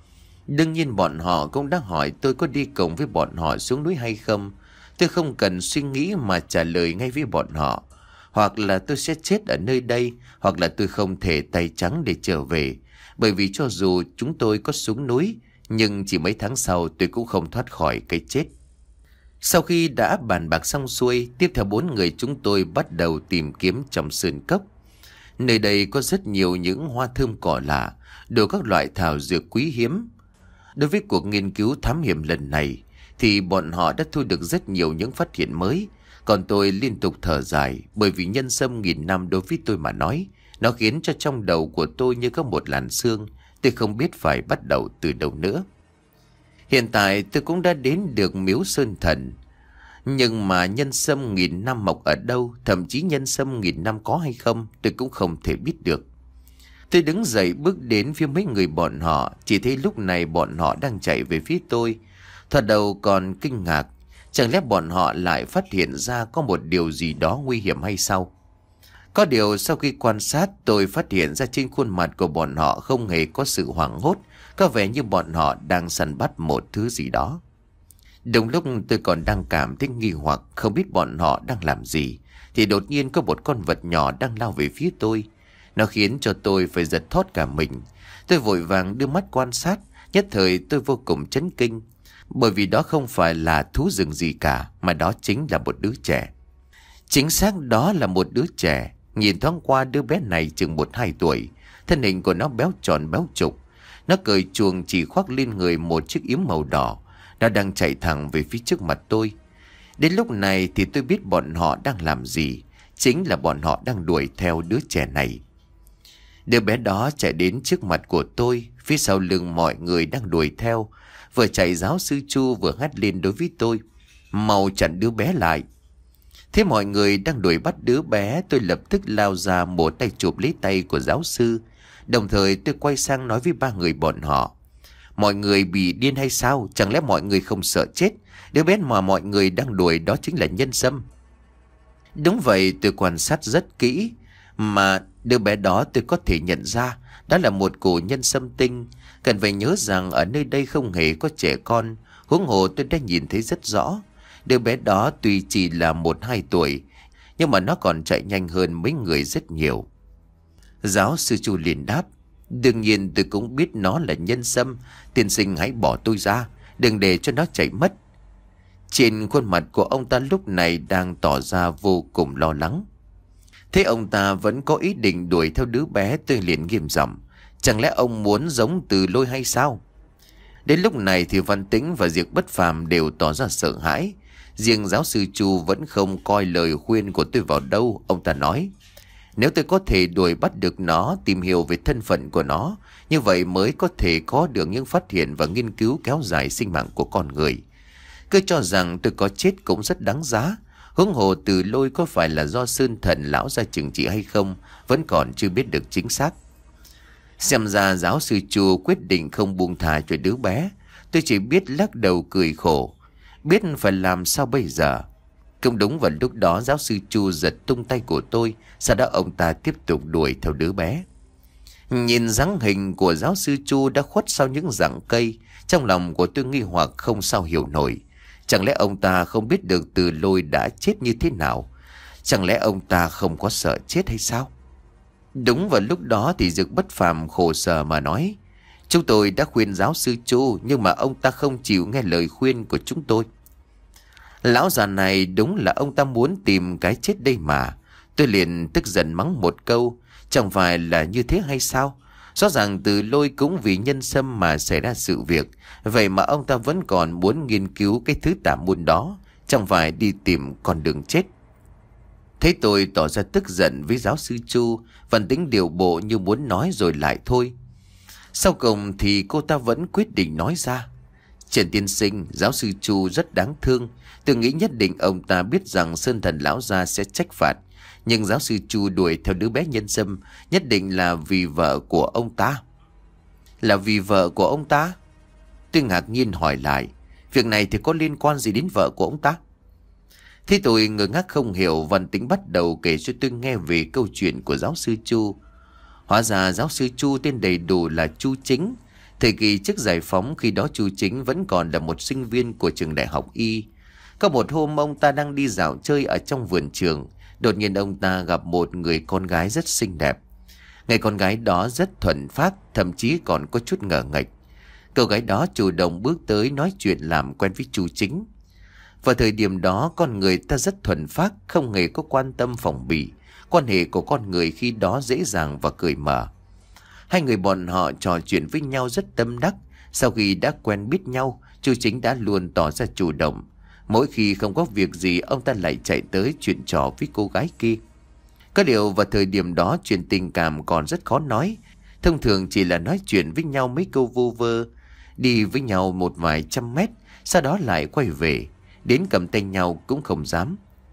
Speaker 1: Đương nhiên bọn họ cũng đã hỏi tôi có đi cùng với bọn họ xuống núi hay không. Tôi không cần suy nghĩ mà trả lời ngay với bọn họ. Hoặc là tôi sẽ chết ở nơi đây, hoặc là tôi không thể tay trắng để trở về. Bởi vì cho dù chúng tôi có xuống núi, nhưng chỉ mấy tháng sau tôi cũng không thoát khỏi cái chết. Sau khi đã bàn bạc xong xuôi, tiếp theo bốn người chúng tôi bắt đầu tìm kiếm trong sơn cốc. Nơi đây có rất nhiều những hoa thơm cỏ lạ, đủ các loại thảo dược quý hiếm. Đối với cuộc nghiên cứu thám hiểm lần này, thì bọn họ đã thu được rất nhiều những phát hiện mới. Còn tôi liên tục thở dài, bởi vì nhân sâm nghìn năm đối với tôi mà nói, nó khiến cho trong đầu của tôi như có một làn xương. Tôi không biết phải bắt đầu từ đâu nữa. Hiện tại tôi cũng đã đến được miếu sơn thần. Nhưng mà nhân sâm nghìn năm mọc ở đâu, thậm chí nhân sâm nghìn năm có hay không, tôi cũng không thể biết được. Tôi đứng dậy bước đến phía mấy người bọn họ, chỉ thấy lúc này bọn họ đang chạy về phía tôi. Thoạt đầu còn kinh ngạc, chẳng lẽ bọn họ lại phát hiện ra có một điều gì đó nguy hiểm hay sao? Có điều sau khi quan sát tôi phát hiện ra trên khuôn mặt của bọn họ không hề có sự hoảng hốt, có vẻ như bọn họ đang săn bắt một thứ gì đó. Đúng lúc tôi còn đang cảm thấy nghi hoặc không biết bọn họ đang làm gì, thì đột nhiên có một con vật nhỏ đang lao về phía tôi. Nó khiến cho tôi phải giật thót cả mình. Tôi vội vàng đưa mắt quan sát, nhất thời tôi vô cùng chấn kinh. Bởi vì đó không phải là thú rừng gì cả, mà đó chính là một đứa trẻ. Chính xác đó là một đứa trẻ. Nhìn thoáng qua đứa bé này chừng một hai tuổi. Thân hình của nó béo tròn béo trục. Nó cởi chuồng chỉ khoác lên người một chiếc yếm màu đỏ. Nó đang chạy thẳng về phía trước mặt tôi. Đến lúc này thì tôi biết bọn họ đang làm gì. Chính là bọn họ đang đuổi theo đứa trẻ này. Đứa bé đó chạy đến trước mặt của tôi. Phía sau lưng mọi người đang đuổi theo. Vừa chạy giáo sư Chu vừa hét lên đối với tôi: "Mau chặn đứa bé lại!" Thế mọi người đang đuổi bắt đứa bé, tôi lập tức lao ra một tay chụp lấy tay của giáo sư. Đồng thời tôi quay sang nói với ba người bọn họ: "Mọi người bị điên hay sao? Chẳng lẽ mọi người không sợ chết? Đứa bé mà mọi người đang đuổi đó chính là Nhân Sâm." Đúng vậy, tôi quan sát rất kỹ. Mà đứa bé đó tôi có thể nhận ra, đó là một củ nhân sâm tinh. Cần phải nhớ rằng ở nơi đây không hề có trẻ con. Huống hồ tôi đã nhìn thấy rất rõ. Đứa bé đó tuy chỉ là một hai tuổi, nhưng mà nó còn chạy nhanh hơn mấy người rất nhiều. Giáo sư Chu liền đáp: Đương nhiên tôi cũng biết nó là nhân sâm. Tiên sinh hãy bỏ tôi ra, đừng để cho nó chạy mất. Trên khuôn mặt của ông ta lúc này đang tỏ ra vô cùng lo lắng. Thế ông ta vẫn có ý định đuổi theo đứa bé, tôi liền nghiêm giọng: chẳng lẽ ông muốn giống Từ Lôi hay sao? Đến lúc này thì Văn Tĩnh và Diệp Bất Phàm đều tỏ ra sợ hãi. Riêng giáo sư Chu vẫn không coi lời khuyên của tôi vào đâu. Ông ta nói: nếu tôi có thể đuổi bắt được nó, tìm hiểu về thân phận của nó, như vậy mới có thể có được những phát hiện và nghiên cứu kéo dài sinh mạng của con người. Cứ cho rằng tôi có chết cũng rất đáng giá. Huống hồ Từ Lôi có phải là do Sơn Thần lão ra trừng trị hay không, vẫn còn chưa biết được chính xác. Xem ra giáo sư Chu quyết định không buông thà cho đứa bé. Tôi chỉ biết lắc đầu cười khổ, biết phải làm sao bây giờ. Cũng đúng vào lúc đó giáo sư Chu giật tung tay của tôi. Sau đó ông ta tiếp tục đuổi theo đứa bé. Nhìn dáng hình của giáo sư Chu đã khuất sau những rặng cây, trong lòng của tôi nghi hoặc không sao hiểu nổi. Chẳng lẽ ông ta không biết được Từ Lôi đã chết như thế nào? Chẳng lẽ ông ta không có sợ chết hay sao? Đúng vào lúc đó thì Dực Bất Phàm khổ sở mà nói: chúng tôi đã khuyên giáo sư Chu, nhưng mà ông ta không chịu nghe lời khuyên của chúng tôi. Lão già này đúng là ông ta muốn tìm cái chết đây mà. Tôi liền tức giận mắng một câu: chẳng phải là như thế hay sao? Rõ ràng Từ Lôi cũng vì nhân sâm mà xảy ra sự việc, vậy mà ông ta vẫn còn muốn nghiên cứu cái thứ tà môn đó, chẳng phải đi tìm con đường chết. Thấy tôi tỏ ra tức giận với giáo sư Chu, Văn Tĩnh điều bộ như muốn nói rồi lại thôi. Sau cùng thì cô ta vẫn quyết định nói ra: Trần tiên sinh, giáo sư Chu rất đáng thương. Tôi nghĩ nhất định ông ta biết rằng Sơn Thần lão gia sẽ trách phạt. Nhưng giáo sư Chu đuổi theo đứa bé nhân sâm nhất định là vì vợ của ông ta. Là vì vợ của ông ta? Tôi ngạc nhiên hỏi lại: việc này thì có liên quan gì đến vợ của ông ta? Thế tôi ngơ ngác không hiểu. Văn Tĩnh bắt đầu kể cho tôi nghe về câu chuyện của giáo sư Chu. Hóa ra giáo sư Chu tên đầy đủ là Chu Chính. Thời kỳ trước giải phóng, khi đó Chu Chính vẫn còn là một sinh viên của trường đại học Y. Có một hôm ông ta đang đi dạo chơi ở trong vườn trường. Đột nhiên ông ta gặp một người con gái rất xinh đẹp. Người con gái đó rất thuần phác, thậm chí còn có chút ngờ nghệch. Cô gái đó chủ động bước tới nói chuyện làm quen với Chu Chính. Vào thời điểm đó con người ta rất thuần phác, không hề có quan tâm phòng bị. Quan hệ của con người khi đó dễ dàng và cởi mở. Hai người bọn họ trò chuyện với nhau rất tâm đắc. Sau khi đã quen biết nhau, Chu Chính đã luôn tỏ ra chủ động. Mỗi khi không có việc gì, ông ta lại chạy tới chuyện trò với cô gái kia. Có điều vào thời điểm đó chuyện tình cảm còn rất khó nói. Thông thường chỉ là nói chuyện với nhau mấy câu vu vơ, đi với nhau một vài trăm mét, sau đó lại quay về. Đến cầm tay nhau cũng không dám.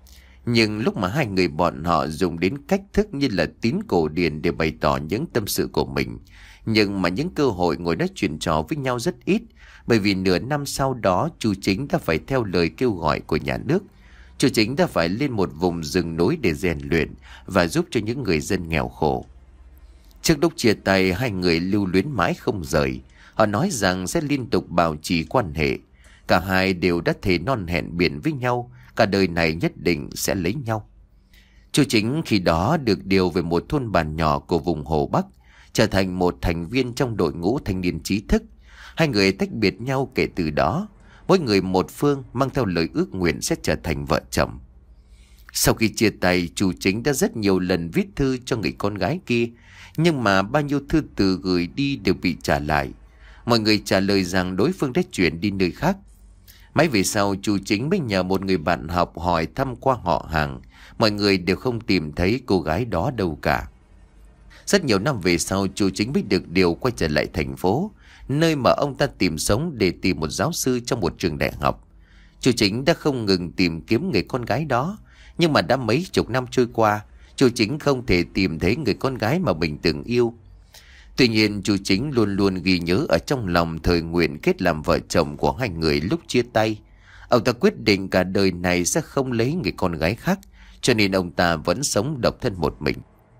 Speaker 1: Nhưng lúc mà hai người bọn họ dùng đến cách thức như là tín cổ điển để bày tỏ những tâm sự của mình, nhưng mà những cơ hội ngồi nói chuyện trò với nhau rất ít. Bởi vì nửa năm sau đó Chu Chính đã phải theo lời kêu gọi của nhà nước. Chu Chính đã phải lên một vùng rừng núi để rèn luyện và giúp cho những người dân nghèo khổ. Trước lúc chia tay, hai người lưu luyến mãi không rời. Họ nói rằng sẽ liên tục bảo trì quan hệ. Cả hai đều đã thề non hẹn biển với nhau, cả đời này nhất định sẽ lấy nhau. Chu Chính khi đó được điều về một thôn bản nhỏ của vùng Hồ Bắc, trở thành một thành viên trong đội ngũ thanh niên trí thức. Hai người tách biệt nhau kể từ đó, mỗi người một phương, mang theo lời ước nguyện sẽ trở thành vợ chồng. Sau khi chia tay, Chu Chính đã rất nhiều lần viết thư cho người con gái kia, nhưng mà bao nhiêu thư từ gửi đi đều bị trả lại. Mọi người trả lời rằng đối phương đã chuyển đi nơi khác. Mãi về sau, Chu Chính mới nhờ một người bạn học hỏi thăm qua họ hàng. Mọi người đều không tìm thấy cô gái đó đâu cả. Rất nhiều năm về sau, Chu Chính mới được điều quay trở lại thành phố, nơi mà ông ta tìm sống để tìm một giáo sư trong một trường đại học. Chu Chính đã không ngừng tìm kiếm người con gái đó, nhưng mà đã mấy chục năm trôi qua, Chu Chính không thể tìm thấy người con gái mà mình từng yêu. Tuy nhiên, Chu Chính luôn luôn ghi nhớ ở trong lòng thời nguyện kết làm vợ chồng của hai người lúc chia tay. Ông ta quyết định cả đời này sẽ không lấy người con gái khác, cho nên ông ta vẫn sống độc thân một mình.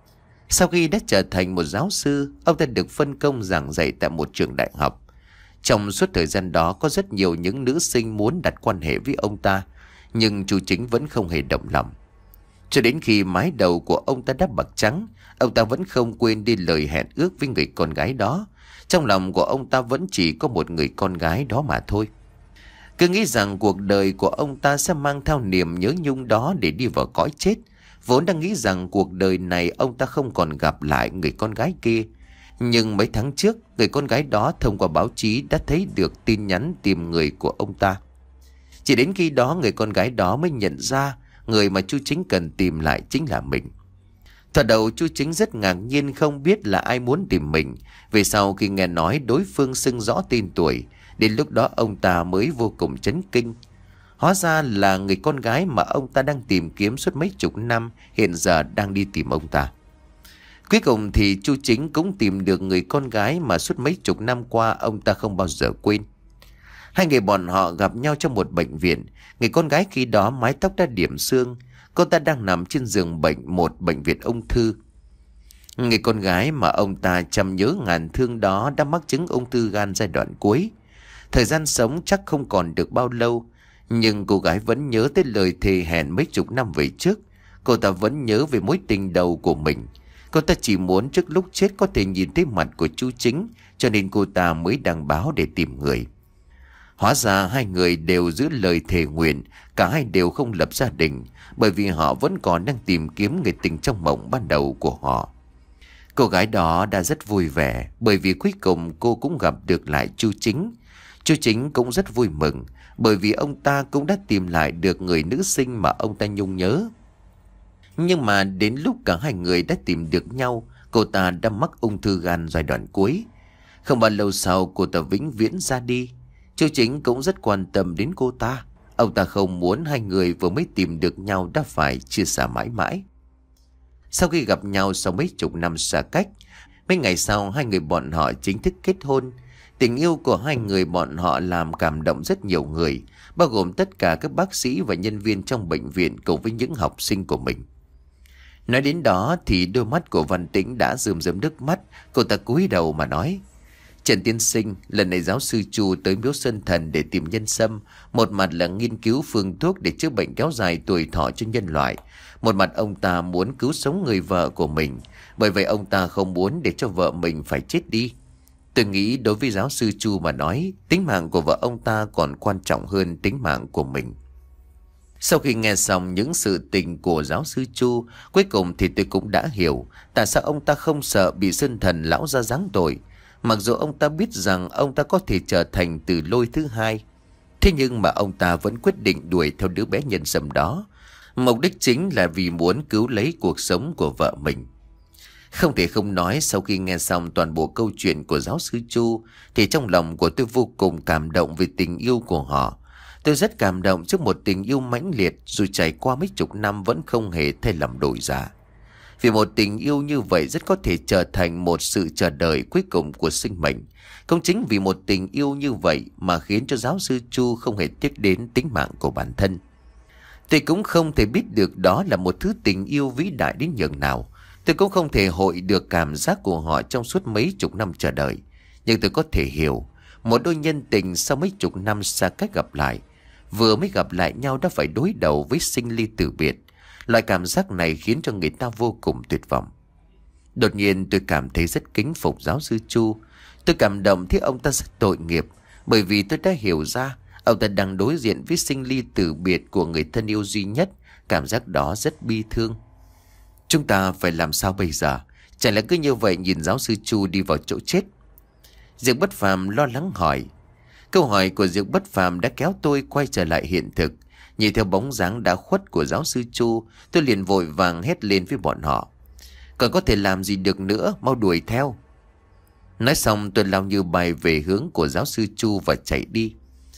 Speaker 1: Sau khi đã trở thành một giáo sư, ông ta được phân công giảng dạy tại một trường đại học. Trong suốt thời gian đó, có rất nhiều những nữ sinh muốn đặt quan hệ với ông ta, nhưng Chu Chính vẫn không hề động lòng. Cho đến khi mái đầu của ông ta đắp bạc trắng, ông ta vẫn không quên đi lời hẹn ước với người con gái đó. Trong lòng của ông ta vẫn chỉ có một người con gái đó mà thôi. Cứ nghĩ rằng cuộc đời của ông ta sẽ mang theo niềm nhớ nhung đó để đi vào cõi chết. Vốn đang nghĩ rằng cuộc đời này ông ta không còn gặp lại người con gái kia. Nhưng mấy tháng trước, người con gái đó thông qua báo chí đã thấy được tin nhắn tìm người của ông ta. Chỉ đến khi đó người con gái đó mới nhận ra người mà chú Chính cần tìm lại chính là mình. Thoạt đầu chú Chính rất ngạc nhiên không biết là ai muốn tìm mình. Về sau khi nghe nói đối phương xưng rõ tên tuổi, đến lúc đó ông ta mới vô cùng chấn kinh. Hóa ra là người con gái mà ông ta đang tìm kiếm suốt mấy chục năm hiện giờ đang đi tìm ông ta. Cuối cùng thì chú Chính cũng tìm được người con gái mà suốt mấy chục năm qua ông ta không bao giờ quên. Hai người bọn họ gặp nhau trong một bệnh viện. Người con gái khi đó mái tóc đã điểm xương. Cô ta đang nằm trên giường bệnh một bệnh viện ung thư. Người con gái mà ông ta chăm nhớ ngàn thương đó đã mắc chứng ung thư gan giai đoạn cuối. Thời gian sống chắc không còn được bao lâu. Nhưng cô gái vẫn nhớ tới lời thề hẹn mấy chục năm về trước. Cô ta vẫn nhớ về mối tình đầu của mình. Cô ta chỉ muốn trước lúc chết có thể nhìn thấy mặt của chú Chính, cho nên cô ta mới đăng báo để tìm người. Hóa ra hai người đều giữ lời thề nguyện, cả hai đều không lập gia đình, bởi vì họ vẫn còn đang tìm kiếm người tình trong mộng ban đầu của họ. Cô gái đó đã rất vui vẻ, bởi vì cuối cùng cô cũng gặp được lại chú Chính. Chú Chính cũng rất vui mừng, bởi vì ông ta cũng đã tìm lại được người nữ sinh mà ông ta nhung nhớ. Nhưng mà đến lúc cả hai người đã tìm được nhau, cô ta đã mắc ung thư gan giai đoạn cuối. Không bao lâu sau cô ta vĩnh viễn ra đi. Chú Chính cũng rất quan tâm đến cô ta. Ông ta không muốn hai người vừa mới tìm được nhau đã phải chia xa mãi mãi. Sau khi gặp nhau sau mấy chục năm xa cách, mấy ngày sau hai người bọn họ chính thức kết hôn. Tình yêu của hai người bọn họ làm cảm động rất nhiều người, bao gồm tất cả các bác sĩ và nhân viên trong bệnh viện cùng với những học sinh của mình. Nói đến đó thì đôi mắt của Văn Tĩnh đã rơm rớm nước mắt. Cô ta cúi đầu mà nói: Trần tiên sinh, lần này giáo sư Chu tới Miếu Sơn Thần để tìm nhân sâm. Một mặt là nghiên cứu phương thuốc để chữa bệnh kéo dài tuổi thọ cho nhân loại. Một mặt ông ta muốn cứu sống người vợ của mình. Bởi vậy ông ta không muốn để cho vợ mình phải chết đi. Tôi nghĩ đối với giáo sư Chu mà nói, tính mạng của vợ ông ta còn quan trọng hơn tính mạng của mình. Sau khi nghe xong những sự tình của giáo sư Chu, cuối cùng thì tôi cũng đã hiểu tại sao ông ta không sợ bị Sơn Thần lão ra giáng tội. Mặc dù ông ta biết rằng ông ta có thể trở thành Từ Lôi thứ hai, thế nhưng mà ông ta vẫn quyết định đuổi theo đứa bé nhân sâm đó. Mục đích chính là vì muốn cứu lấy cuộc sống của vợ mình. Không thể không nói, sau khi nghe xong toàn bộ câu chuyện của giáo sư Chu thì trong lòng của tôi vô cùng cảm động về tình yêu của họ. Tôi rất cảm động trước một tình yêu mãnh liệt, dù trải qua mấy chục năm vẫn không hề thay lòng đổi dạ. Vì một tình yêu như vậy rất có thể trở thành một sự chờ đợi cuối cùng của sinh mệnh. Cũng chính vì một tình yêu như vậy mà khiến cho giáo sư Chu không hề tiếc đến tính mạng của bản thân. Tôi cũng không thể biết được đó là một thứ tình yêu vĩ đại đến nhường nào. Tôi cũng không thể hội được cảm giác của họ trong suốt mấy chục năm chờ đợi. Nhưng tôi có thể hiểu, một đôi nhân tình sau mấy chục năm xa cách gặp lại, vừa mới gặp lại nhau đã phải đối đầu với sinh ly tử biệt. Loại cảm giác này khiến cho người ta vô cùng tuyệt vọng. Đột nhiên tôi cảm thấy rất kính phục giáo sư Chu. Tôi cảm động thấy ông ta rất tội nghiệp, bởi vì tôi đã hiểu ra ông ta đang đối diện với sinh ly tử biệt của người thân yêu duy nhất. Cảm giác đó rất bi thương. Chúng ta phải làm sao bây giờ? Chẳng lẽ cứ như vậy nhìn giáo sư Chu đi vào chỗ chết? Diệp Bất Phàm lo lắng hỏi. Câu hỏi của Diệp Bất Phàm đã kéo tôi quay trở lại hiện thực. Nhìn theo bóng dáng đã khuất của giáo sư Chu, tôi liền vội vàng hét lên với bọn họ: còn có thể làm gì được nữa, mau đuổi theo. Nói xong tôi lao như bay về hướng của giáo sư Chu và chạy đi.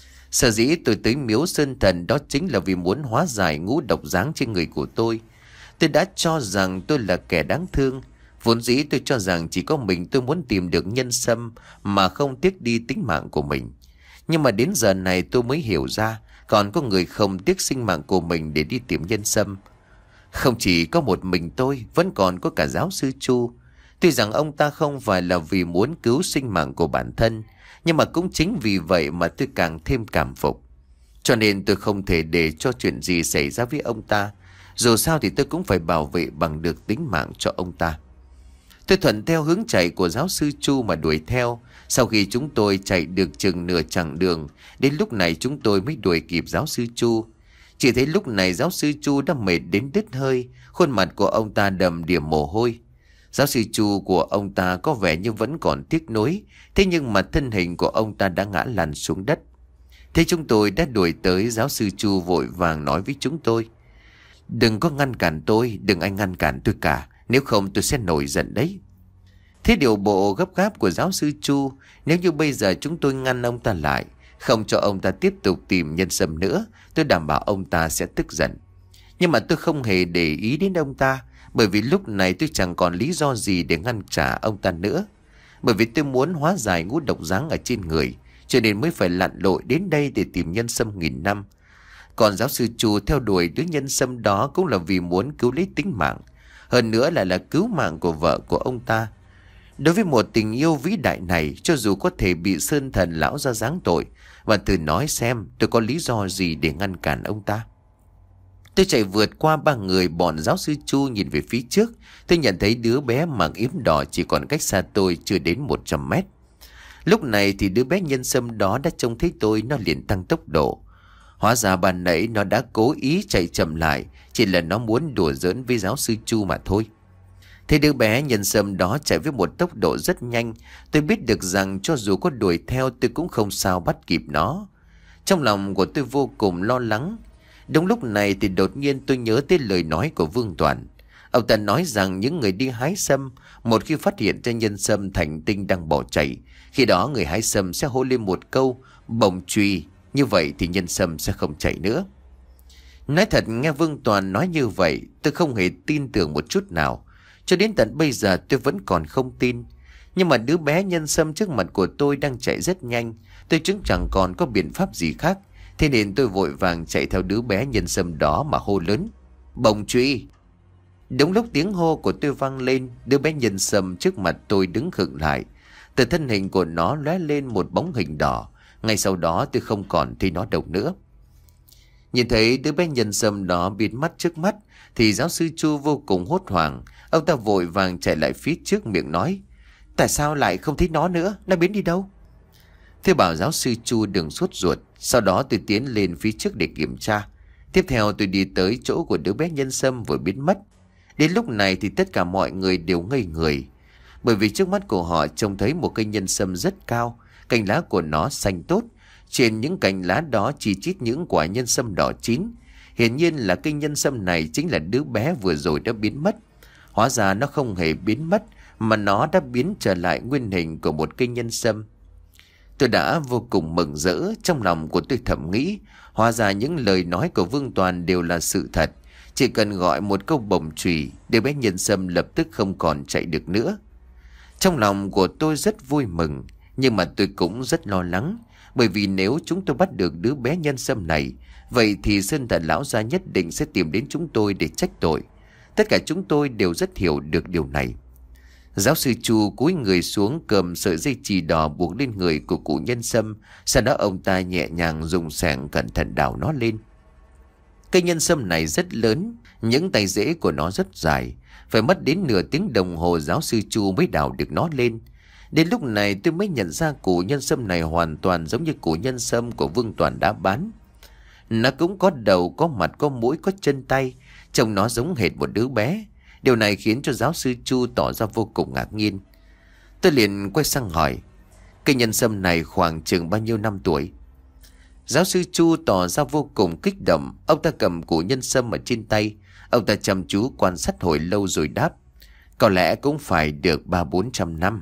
Speaker 1: Sở dĩ tôi tới Miếu Sơn Thần đó chính là vì muốn hóa giải ngũ độc dáng trên người của tôi. Tôi đã cho rằng tôi là kẻ đáng thương. Vốn dĩ tôi cho rằng chỉ có mình tôi muốn tìm được nhân sâm mà không tiếc đi tính mạng của mình. Nhưng mà đến giờ này tôi mới hiểu ra còn có người không tiếc sinh mạng của mình để đi tìm nhân sâm. Không chỉ có một mình tôi, vẫn còn có cả giáo sư Chu. Tuy rằng ông ta không phải là vì muốn cứu sinh mạng của bản thân, nhưng mà cũng chính vì vậy mà tôi càng thêm cảm phục. Cho nên tôi không thể để cho chuyện gì xảy ra với ông ta. Dù sao thì tôi cũng phải bảo vệ bằng được tính mạng cho ông ta. Tôi thuận theo hướng chạy của giáo sư Chu mà đuổi theo. Sau khi chúng tôi chạy được chừng nửa chặng đường, đến lúc này chúng tôi mới đuổi kịp giáo sư Chu. Chỉ thấy lúc này giáo sư Chu đã mệt đến đứt hơi, khuôn mặt của ông ta đầm đìa mồ hôi. Giáo sư Chu của ông ta có vẻ như vẫn còn tiếc nuối, thế nhưng mà thân hình của ông ta đã ngã lăn xuống đất. Thế chúng tôi đã đuổi tới, giáo sư Chu vội vàng nói với chúng tôi: "Đừng có ngăn cản tôi, đừng anh ngăn cản tôi cả, nếu không tôi sẽ nổi giận đấy." Thế điều bộ gấp gáp của giáo sư Chu, nếu như bây giờ chúng tôi ngăn ông ta lại, không cho ông ta tiếp tục tìm nhân sâm nữa, tôi đảm bảo ông ta sẽ tức giận. Nhưng mà tôi không hề để ý đến ông ta, bởi vì lúc này tôi chẳng còn lý do gì để ngăn trả ông ta nữa. Bởi vì tôi muốn hóa giải ngũ độc giáng ở trên người, cho nên mới phải lặn lội đến đây để tìm nhân sâm nghìn năm. Còn giáo sư Chu theo đuổi đứa nhân sâm đó cũng là vì muốn cứu lấy tính mạng, hơn nữa lại là cứu mạng của vợ của ông ta. Đối với một tình yêu vĩ đại này, cho dù có thể bị sơn thần lão ra giáng tội, và thử nói xem tôi có lý do gì để ngăn cản ông ta. Tôi chạy vượt qua ba người bọn giáo sư Chu, nhìn về phía trước. Tôi nhận thấy đứa bé mặc yếm đỏ chỉ còn cách xa tôi chưa đến một trăm mét. Lúc này thì đứa bé nhân sâm đó đã trông thấy tôi, nó liền tăng tốc độ. Hóa ra ban nãy nó đã cố ý chạy chậm lại, chỉ là nó muốn đùa giỡn với giáo sư Chu mà thôi. Thế đứa bé nhân sâm đó chạy với một tốc độ rất nhanh. Tôi biết được rằng cho dù có đuổi theo tôi cũng không sao bắt kịp nó. Trong lòng của tôi vô cùng lo lắng. Đúng lúc này thì đột nhiên tôi nhớ tới lời nói của Vương Toàn. Ông ta nói rằng những người đi hái sâm, một khi phát hiện ra nhân sâm thành tinh đang bỏ chạy, khi đó người hái sâm sẽ hô lên một câu bồng chùy, như vậy thì nhân sâm sẽ không chạy nữa. Nói thật, nghe Vương Toàn nói như vậy tôi không hề tin tưởng một chút nào. Cho đến tận bây giờ tôi vẫn còn không tin. Nhưng mà đứa bé nhân sâm trước mặt của tôi đang chạy rất nhanh, tôi chứng chẳng còn có biện pháp gì khác. Thế nên tôi vội vàng chạy theo đứa bé nhân sâm đó mà hô lớn: "Bồng truy!" Đúng lúc tiếng hô của tôi vang lên, đứa bé nhân sâm trước mặt tôi đứng khựng lại. Từ thân hình của nó lóe lên một bóng hình đỏ. Ngay sau đó tôi không còn thấy nó đâu nữa. Nhìn thấy đứa bé nhân sâm đó biến mất trước mắt thì giáo sư Chu vô cùng hốt hoảng. Ông ta vội vàng chạy lại phía trước, miệng nói: "Tại sao lại không thấy nó nữa? Nó biến đi đâu?" Tôi bảo giáo sư Chu đừng sốt ruột. Sau đó tôi tiến lên phía trước để kiểm tra. Tiếp theo tôi đi tới chỗ của đứa bé nhân sâm vừa biến mất. Đến lúc này thì tất cả mọi người đều ngây người, bởi vì trước mắt của họ trông thấy một cây nhân sâm rất cao. Cành lá của nó xanh tốt, trên những cành lá đó chỉ chít những quả nhân sâm đỏ chín. Hiển nhiên là cây nhân sâm này chính là đứa bé vừa rồi đã biến mất. Hóa ra nó không hề biến mất, mà nó đã biến trở lại nguyên hình của một cây nhân sâm. Tôi đã vô cùng mừng rỡ. Trong lòng của tôi thầm nghĩ, hóa ra những lời nói của Vương Toàn đều là sự thật. Chỉ cần gọi một câu bồng chùy, đứa bé nhân sâm lập tức không còn chạy được nữa. Trong lòng của tôi rất vui mừng, nhưng mà tôi cũng rất lo lắng. Bởi vì nếu chúng tôi bắt được đứa bé nhân sâm này, vậy thì sơn thần lão gia nhất định sẽ tìm đến chúng tôi để trách tội. Tất cả chúng tôi đều rất hiểu được điều này. Giáo sư Chu cúi người xuống, cầm sợi dây chì đỏ buộc lên người của cụ nhân sâm. Sau đó ông ta nhẹ nhàng dùng xẻng cẩn thận đào nó lên. Cây nhân sâm này rất lớn, những tay rễ của nó rất dài. Phải mất đến nửa tiếng đồng hồ giáo sư Chu mới đào được nó lên. Đến lúc này tôi mới nhận ra củ nhân sâm này hoàn toàn giống như củ nhân sâm của Vương Toàn đã bán. Nó cũng có đầu, có mặt, có mũi, có chân tay, trông nó giống hệt một đứa bé. Điều này khiến cho giáo sư Chu tỏ ra vô cùng ngạc nhiên. Tôi liền quay sang hỏi: "Cây nhân sâm này khoảng chừng bao nhiêu năm tuổi?" Giáo sư Chu tỏ ra vô cùng kích động. Ông ta cầm củ nhân sâm ở trên tay. Ông ta chăm chú quan sát hồi lâu rồi đáp: "Có lẽ cũng phải được ba bốn trăm năm."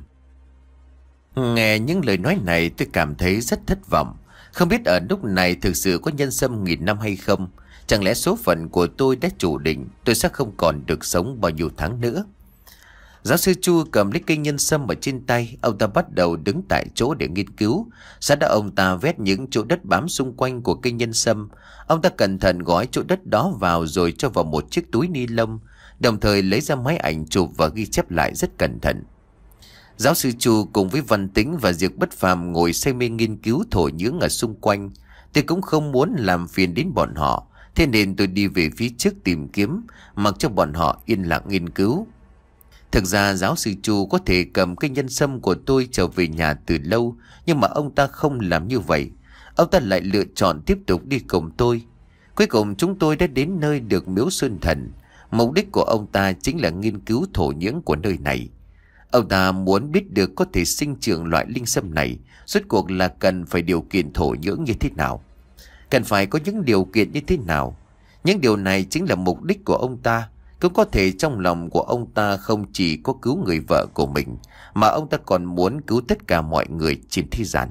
Speaker 1: Nghe những lời nói này tôi cảm thấy rất thất vọng. Không biết ở lúc này thực sự có nhân sâm nghìn năm hay không. Chẳng lẽ số phận của tôi đã chủ định tôi sẽ không còn được sống bao nhiêu tháng nữa. Giáo sư Chu cầm lấy cây nhân sâm ở trên tay. Ông ta bắt đầu đứng tại chỗ để nghiên cứu. Sau đó ông ta vét những chỗ đất bám xung quanh của cây nhân sâm. Ông ta cẩn thận gói chỗ đất đó vào rồi cho vào một chiếc túi ni lông, đồng thời lấy ra máy ảnh chụp và ghi chép lại rất cẩn thận. Giáo sư Chu cùng với Văn Tĩnh và Diệp Bất Phàm ngồi say mê nghiên cứu thổ nhưỡng ở xung quanh. Tôi cũng không muốn làm phiền đến bọn họ, Thế nên tôi đi về phía trước tìm kiếm, mặc cho bọn họ yên lặng nghiên cứu. Thực ra giáo sư Chu có thể cầm cây nhân sâm của tôi trở về nhà từ lâu, nhưng mà ông ta không làm như vậy. Ông ta lại lựa chọn tiếp tục đi cùng tôi. Cuối cùng chúng tôi đã đến nơi được miếu Sơn Thần. Mục đích của ông ta chính là nghiên cứu thổ nhưỡng của nơi này. Ông ta muốn biết được có thể sinh trưởng loại linh sâm này rốt cuộc là cần phải điều kiện thổ nhưỡng như thế nào, cần phải có những điều kiện như thế nào. Những điều này chính là mục đích của ông ta. Cũng có thể trong lòng của ông ta không chỉ có cứu người vợ của mình, mà ông ta còn muốn cứu tất cả mọi người trên thế gian.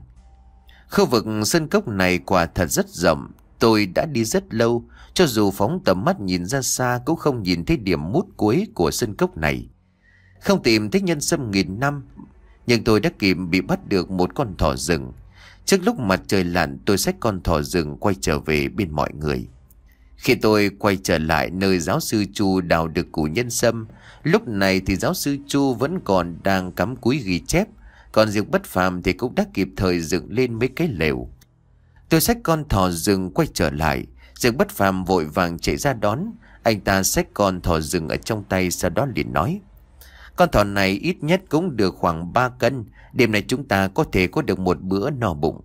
Speaker 1: Khu vực sơn cốc này quả thật rất rộng. Tôi đã đi rất lâu, cho dù phóng tầm mắt nhìn ra xa cũng không nhìn thấy điểm mút cuối của sơn cốc này. Không tìm thấy nhân sâm nghìn năm, nhưng tôi đã kịp bị bắt được một con thỏ rừng. Trước lúc mặt trời lặn, tôi xách con thỏ rừng quay trở về bên mọi người. Khi tôi quay trở lại nơi giáo sư Chu đào được củ nhân sâm, lúc này thì giáo sư Chu vẫn còn đang cắm cúi ghi chép, còn Diệp Bất Phàm thì cũng đã kịp thời dựng lên mấy cái lều. Tôi xách con thỏ rừng quay trở lại, Diệp Bất Phàm vội vàng chạy ra đón. Anh ta xách con thỏ rừng ở trong tay, sau đó liền nói: con thỏ này ít nhất cũng được khoảng ba cân, đêm nay chúng ta có thể có được một bữa no bụng.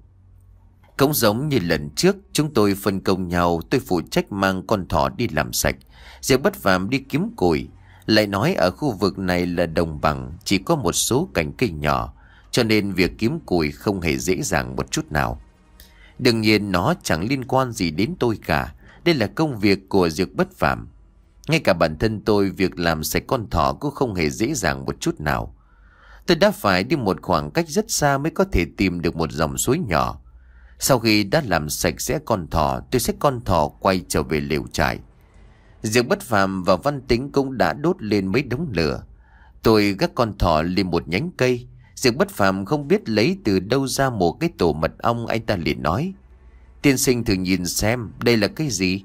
Speaker 1: Cũng giống như lần trước, chúng tôi phân công nhau, tôi phụ trách mang con thỏ đi làm sạch, Diệp Bất Phàm đi kiếm củi. Lại nói ở khu vực này là đồng bằng, chỉ có một số cành cây nhỏ, cho nên việc kiếm củi không hề dễ dàng một chút nào. Đương nhiên nó chẳng liên quan gì đến tôi cả, đây là công việc của Diệp Bất Phàm. Ngay cả bản thân tôi, việc làm sạch con thỏ cũng không hề dễ dàng một chút nào. Tôi đã phải đi một khoảng cách rất xa mới có thể tìm được một dòng suối nhỏ. Sau khi đã làm sạch sẽ con thỏ, tôi xách con thỏ quay trở về lều trại. Diệp Bất Phàm và Văn Tính cũng đã đốt lên mấy đống lửa. Tôi gác con thỏ lên một nhánh cây. Diệp Bất Phàm không biết lấy từ đâu ra một cái tổ mật ong, anh ta liền nói: tiên sinh thử nhìn xem, đây là cái gì?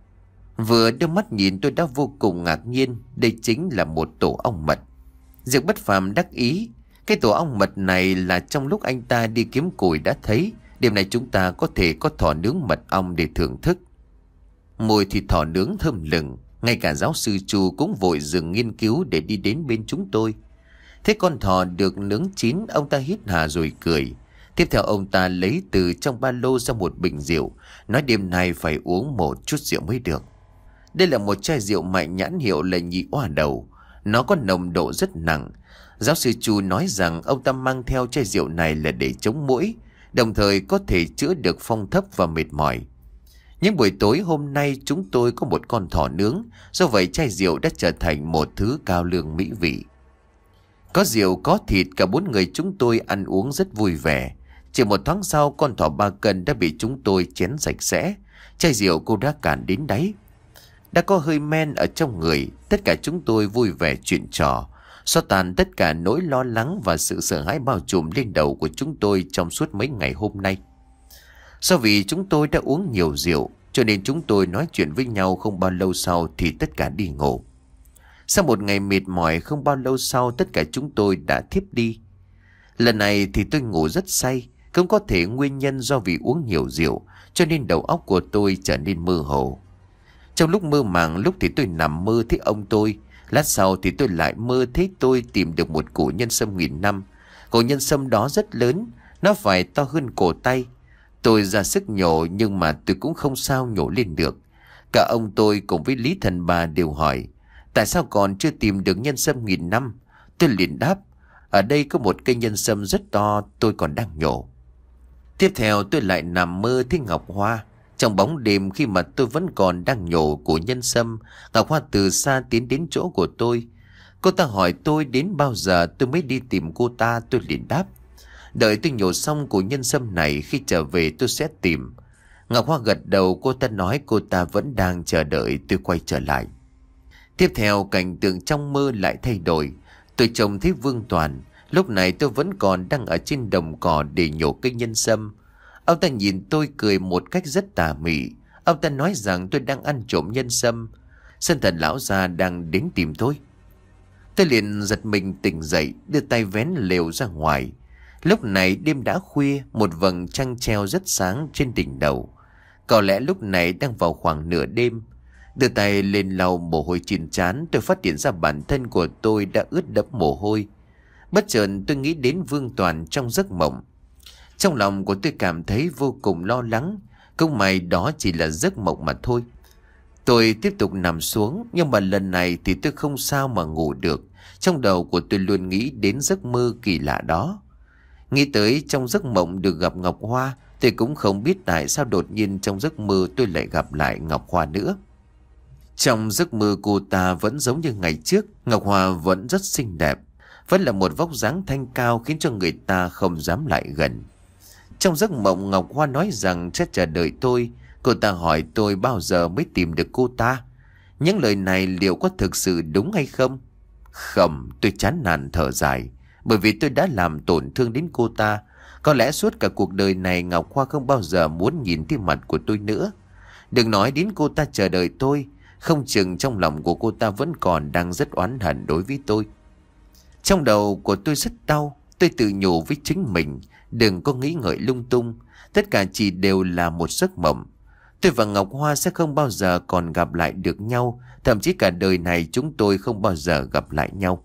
Speaker 1: Vừa đưa mắt nhìn tôi đã vô cùng ngạc nhiên, đây chính là một tổ ong mật. Diệp Bất Phàm đắc ý: cái tổ ong mật này là trong lúc anh ta đi kiếm củi đã thấy, đêm nay chúng ta có thể có thỏ nướng mật ong để thưởng thức. Mùi thịt thỏ nướng thơm lừng, ngay cả giáo sư Chu cũng vội dừng nghiên cứu để đi đến bên chúng tôi. Thế con thỏ được nướng chín, ông ta hít hà rồi cười. Tiếp theo ông ta lấy từ trong ba lô ra một bình rượu, nói đêm nay phải uống một chút rượu mới được. Đây là một chai rượu mạnh nhãn hiệu là Nhị Oa Đầu, nó có nồng độ rất nặng. Giáo sư Chu nói rằng ông ta mang theo chai rượu này là để chống muỗi, đồng thời có thể chữa được phong thấp và mệt mỏi. Những buổi tối hôm nay chúng tôi có một con thỏ nướng, do vậy chai rượu đã trở thành một thứ cao lương mỹ vị. Có rượu có thịt, cả bốn người chúng tôi ăn uống rất vui vẻ. Chỉ một thoáng sau, con thỏ ba cân đã bị chúng tôi chén sạch sẽ. Chai rượu cô đã cạn đến đáy. Đã có hơi men ở trong người, tất cả chúng tôi vui vẻ chuyện trò, xóa tan tất cả nỗi lo lắng và sự sợ hãi bao trùm lên đầu của chúng tôi trong suốt mấy ngày hôm nay. Do vì chúng tôi đã uống nhiều rượu, cho nên chúng tôi nói chuyện với nhau, không bao lâu sau thì tất cả đi ngủ. Sau một ngày mệt mỏi, không bao lâu sau tất cả chúng tôi đã thiếp đi. Lần này thì tôi ngủ rất say, cũng có thể nguyên nhân do vì uống nhiều rượu, cho nên đầu óc của tôi trở nên mơ hồ. Trong lúc mơ màng, lúc thì tôi nằm mơ thấy ông tôi, lát sau thì tôi lại mơ thấy tôi tìm được một củ nhân sâm nghìn năm. Củ nhân sâm đó rất lớn, nó phải to hơn cổ tay. Tôi ra sức nhổ nhưng mà tôi cũng không sao nhổ lên được. Cả ông tôi cùng với Lý Thần Bà đều hỏi: tại sao còn chưa tìm được nhân sâm nghìn năm? Tôi liền đáp: ở đây có một cây nhân sâm rất to, tôi còn đang nhổ. Tiếp theo tôi lại nằm mơ thấy Ngọc Hoa. Trong bóng đêm, khi mà tôi vẫn còn đang nhổ của nhân sâm, Ngọc Hoa từ xa tiến đến chỗ của tôi. Cô ta hỏi tôi đến bao giờ tôi mới đi tìm cô ta. Tôi liền đáp: đợi tôi nhổ xong của nhân sâm này, khi trở về tôi sẽ tìm. Ngọc Hoa gật đầu, cô ta nói cô ta vẫn đang chờ đợi tôi quay trở lại. Tiếp theo cảnh tượng trong mơ lại thay đổi. Tôi trông thấy Vương Toàn. Lúc này tôi vẫn còn đang ở trên đồng cỏ để nhổ cây nhân sâm. Ông ta nhìn tôi cười một cách rất tà mị. Ông ta nói rằng tôi đang ăn trộm nhân sâm. Sơn Thần lão già đang đến tìm tôi. Tôi liền giật mình tỉnh dậy, đưa tay vén lều ra ngoài. Lúc này đêm đã khuya, một vầng trăng treo rất sáng trên đỉnh đầu. Có lẽ lúc này đang vào khoảng nửa đêm. Đưa tay lên lau mồ hôi trên trán, tôi phát hiện ra bản thân của tôi đã ướt đẫm mồ hôi. Bất chợt tôi nghĩ đến Vương Toàn trong giấc mộng. Trong lòng của tôi cảm thấy vô cùng lo lắng. Không may đó chỉ là giấc mộng mà thôi. Tôi tiếp tục nằm xuống, nhưng mà lần này thì tôi không sao mà ngủ được. Trong đầu của tôi luôn nghĩ đến giấc mơ kỳ lạ đó. Nghĩ tới trong giấc mộng được gặp Ngọc Hoa, tôi cũng không biết tại sao đột nhiên trong giấc mơ tôi lại gặp lại Ngọc Hoa nữa. Trong giấc mơ cô ta vẫn giống như ngày trước, Ngọc Hoa vẫn rất xinh đẹp, vẫn là một vóc dáng thanh cao khiến cho người ta không dám lại gần. Trong giấc mộng Ngọc Hoa nói rằng sẽ chờ đợi tôi. Cô ta hỏi tôi bao giờ mới tìm được cô ta. Những lời này liệu có thực sự đúng hay không? Không, tôi chán nản thở dài. Bởi vì tôi đã làm tổn thương đến cô ta. Có lẽ suốt cả cuộc đời này Ngọc Hoa không bao giờ muốn nhìn thấy mặt của tôi nữa. Đừng nói đến cô ta chờ đợi tôi, không chừng trong lòng của cô ta vẫn còn đang rất oán hận đối với tôi. Trong đầu của tôi rất đau. Tôi tự nhủ với chính mình, đừng có nghĩ ngợi lung tung. Tất cả chỉ đều là một giấc mộng. Tôi và Ngọc Hoa sẽ không bao giờ còn gặp lại được nhau. Thậm chí cả đời này chúng tôi không bao giờ gặp lại nhau.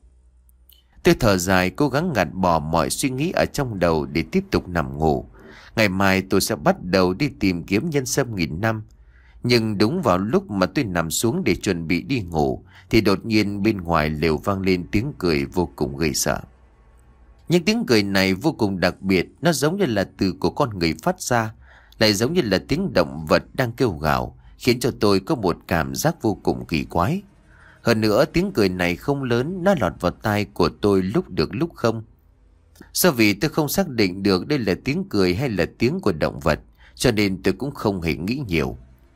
Speaker 1: Tôi thở dài, cố gắng gạt bỏ mọi suy nghĩ ở trong đầu để tiếp tục nằm ngủ. Ngày mai tôi sẽ bắt đầu đi tìm kiếm nhân sâm nghìn năm. Nhưng đúng vào lúc mà tôi nằm xuống để chuẩn bị đi ngủ, thì đột nhiên bên ngoài lều vang lên tiếng cười vô cùng gây sợ. Những tiếng cười này vô cùng đặc biệt. Nó giống như là từ của con người phát ra, lại giống như là tiếng động vật đang kêu gào, khiến cho tôi có một cảm giác vô cùng kỳ quái. Hơn nữa tiếng cười này không lớn, nó lọt vào tai của tôi lúc được lúc không. Do vì tôi không xác định được đây là tiếng cười hay là tiếng của động vật, cho nên tôi cũng không hề nghĩ nhiều.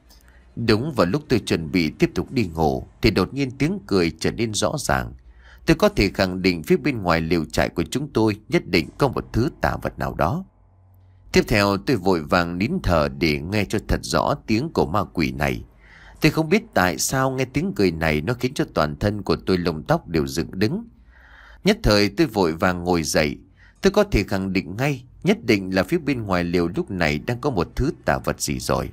Speaker 1: Đúng vào lúc tôi chuẩn bị tiếp tục đi ngủ, thì đột nhiên tiếng cười trở nên rõ ràng. Tôi có thể khẳng định phía bên ngoài lều trại của chúng tôi nhất định có một thứ tà vật nào đó. Tiếp theo tôi vội vàng nín thở để nghe cho thật rõ tiếng của ma quỷ này. Tôi không biết tại sao nghe tiếng cười này nó khiến cho toàn thân của tôi lông tóc đều dựng đứng. Nhất thời tôi vội vàng ngồi dậy. Tôi có thể khẳng định ngay, nhất định là phía bên ngoài lều lúc này đang có một thứ tà vật gì rồi.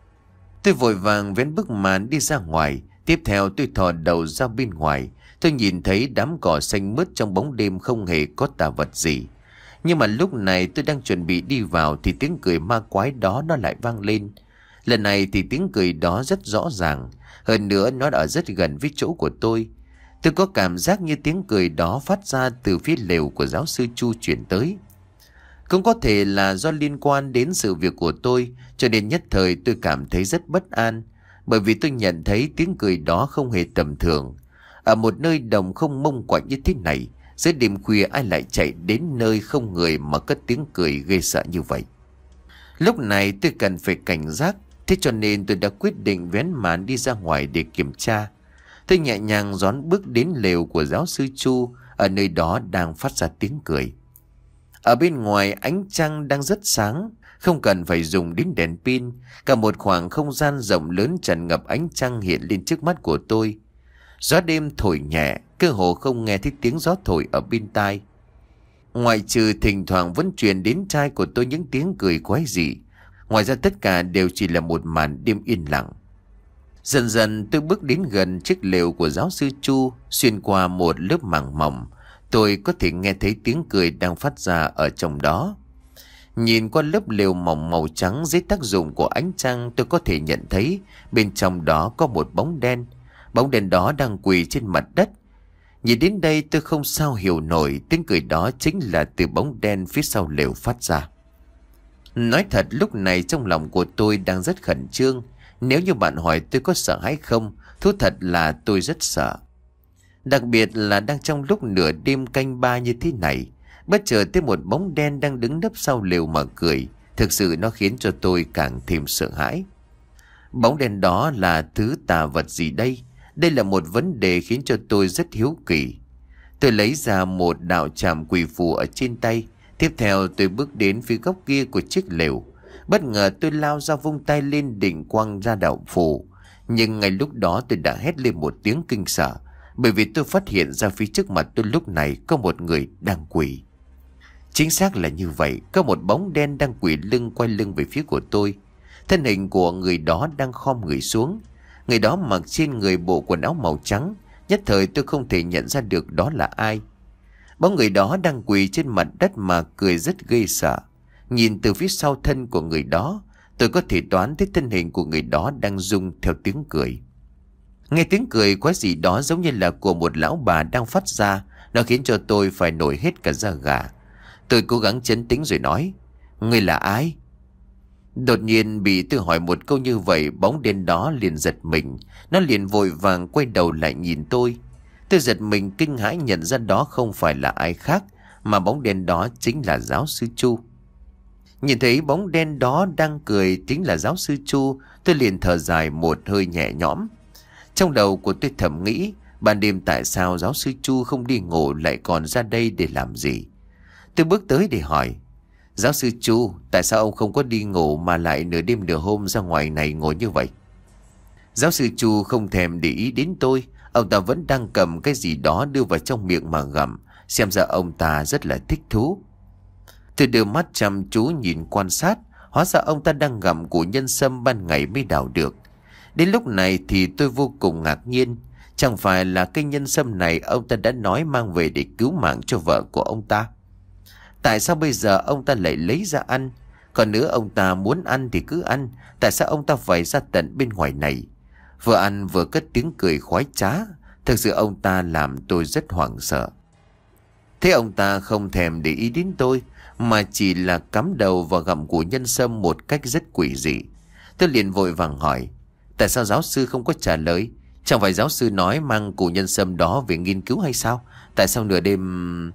Speaker 1: Tôi vội vàng vén bức màn đi ra ngoài. Tiếp theo tôi thò đầu ra bên ngoài. Tôi nhìn thấy đám cỏ xanh mướt trong bóng đêm không hề có tà vật gì. Nhưng mà lúc này tôi đang chuẩn bị đi vào thì tiếng cười ma quái đó nó lại vang lên. Lần này thì tiếng cười đó rất rõ ràng. Hơn nữa nó ở rất gần với chỗ của tôi. Tôi có cảm giác như tiếng cười đó phát ra từ phía lều của giáo sư Chu chuyển tới. Cũng có thể là do liên quan đến sự việc của tôi, cho nên nhất thời tôi cảm thấy rất bất an. Bởi vì tôi nhận thấy tiếng cười đó không hề tầm thường. Ở một nơi đồng không mông quạnh như thế này, giữa đêm khuya ai lại chạy đến nơi không người mà cất tiếng cười ghê sợ như vậy. Lúc này tôi cần phải cảnh giác, thế cho nên tôi đã quyết định vén màn đi ra ngoài để kiểm tra. Tôi nhẹ nhàng rón bước đến lều của giáo sư Chu, ở nơi đó đang phát ra tiếng cười. Ở bên ngoài ánh trăng đang rất sáng, không cần phải dùng đến đèn pin. Cả một khoảng không gian rộng lớn tràn ngập ánh trăng hiện lên trước mắt của tôi. Gió đêm thổi nhẹ, cơ hồ không nghe thấy tiếng gió thổi ở bên tai. Ngoại trừ thỉnh thoảng vẫn truyền đến tai của tôi những tiếng cười quái dị, ngoài ra tất cả đều chỉ là một màn đêm yên lặng. Dần dần tôi bước đến gần chiếc lều của giáo sư Chu, xuyên qua một lớp màng mỏng. Tôi có thể nghe thấy tiếng cười đang phát ra ở trong đó. Nhìn qua lớp lều mỏng màu trắng dưới tác dụng của ánh trăng, tôi có thể nhận thấy bên trong đó có một bóng đen. Bóng đen đó đang quỳ trên mặt đất. Nhìn đến đây tôi không sao hiểu nổi, tiếng cười đó chính là từ bóng đen phía sau lều phát ra. Nói thật lúc này trong lòng của tôi đang rất khẩn trương. Nếu như bạn hỏi tôi có sợ hay không, thú thật là tôi rất sợ. Đặc biệt là đang trong lúc nửa đêm canh ba như thế này, bất chợt thấy một bóng đen đang đứng nấp sau lều mà cười. Thực sự nó khiến cho tôi càng thêm sợ hãi. Bóng đen đó là thứ tà vật gì đây? Đây là một vấn đề khiến cho tôi rất hiếu kỳ. Tôi lấy ra một đạo tràm quỷ phù ở trên tay. Tiếp theo tôi bước đến phía góc kia của chiếc lều. Bất ngờ tôi lao ra vung tay lên định quăng ra đạo phù. Nhưng ngay lúc đó tôi đã hét lên một tiếng kinh sợ. Bởi vì tôi phát hiện ra phía trước mặt tôi lúc này có một người đang quỳ. Chính xác là như vậy, có một bóng đen đang quỳ lưng quay lưng về phía của tôi. Thân hình của người đó đang khom người xuống. Người đó mặc trên người bộ quần áo màu trắng. Nhất thời tôi không thể nhận ra được đó là ai. Bóng người đó đang quỳ trên mặt đất mà cười rất ghê sợ. Nhìn từ phía sau thân của người đó, tôi có thể đoán thấy thân hình của người đó đang rung theo tiếng cười. Nghe tiếng cười quái gì đó giống như là của một lão bà đang phát ra. Nó khiến cho tôi phải nổi hết cả da gà. Tôi cố gắng trấn tĩnh rồi nói: "Ngươi là ai?" Đột nhiên bị tôi hỏi một câu như vậy, bóng đen đó liền giật mình. Nó liền vội vàng quay đầu lại nhìn tôi. Tôi giật mình kinh hãi nhận ra đó không phải là ai khác, mà bóng đen đó chính là giáo sư Chu. Nhìn thấy bóng đen đó đang cười chính là giáo sư Chu, tôi liền thở dài một hơi nhẹ nhõm. Trong đầu của tôi thầm nghĩ, ban đêm tại sao giáo sư Chu không đi ngủ lại còn ra đây để làm gì? Tôi bước tới để hỏi: "Giáo sư Chu, tại sao ông không có đi ngủ mà lại nửa đêm nửa hôm ra ngoài này ngồi như vậy?" Giáo sư Chu không thèm để ý đến tôi. Ông ta vẫn đang cầm cái gì đó đưa vào trong miệng mà gặm. Xem ra ông ta rất là thích thú. Tôi đưa mắt chăm chú nhìn quan sát. Hóa ra ông ta đang gặm củ nhân sâm ban ngày mới đào được. Đến lúc này thì tôi vô cùng ngạc nhiên. Chẳng phải là cây nhân sâm này ông ta đã nói mang về để cứu mạng cho vợ của ông ta? Tại sao bây giờ ông ta lại lấy ra ăn? Còn nữa, ông ta muốn ăn thì cứ ăn. Tại sao ông ta phải ra tận bên ngoài này? Vừa ăn vừa cất tiếng cười khoái trá. Thực sự ông ta làm tôi rất hoảng sợ. Thế ông ta không thèm để ý đến tôi, mà chỉ là cắm đầu vào gặm củ nhân sâm một cách rất quỷ dị. Tôi liền vội vàng hỏi: "Tại sao giáo sư không có trả lời? Chẳng phải giáo sư nói mang củ nhân sâm đó về nghiên cứu hay sao? Tại sao nửa đêm..."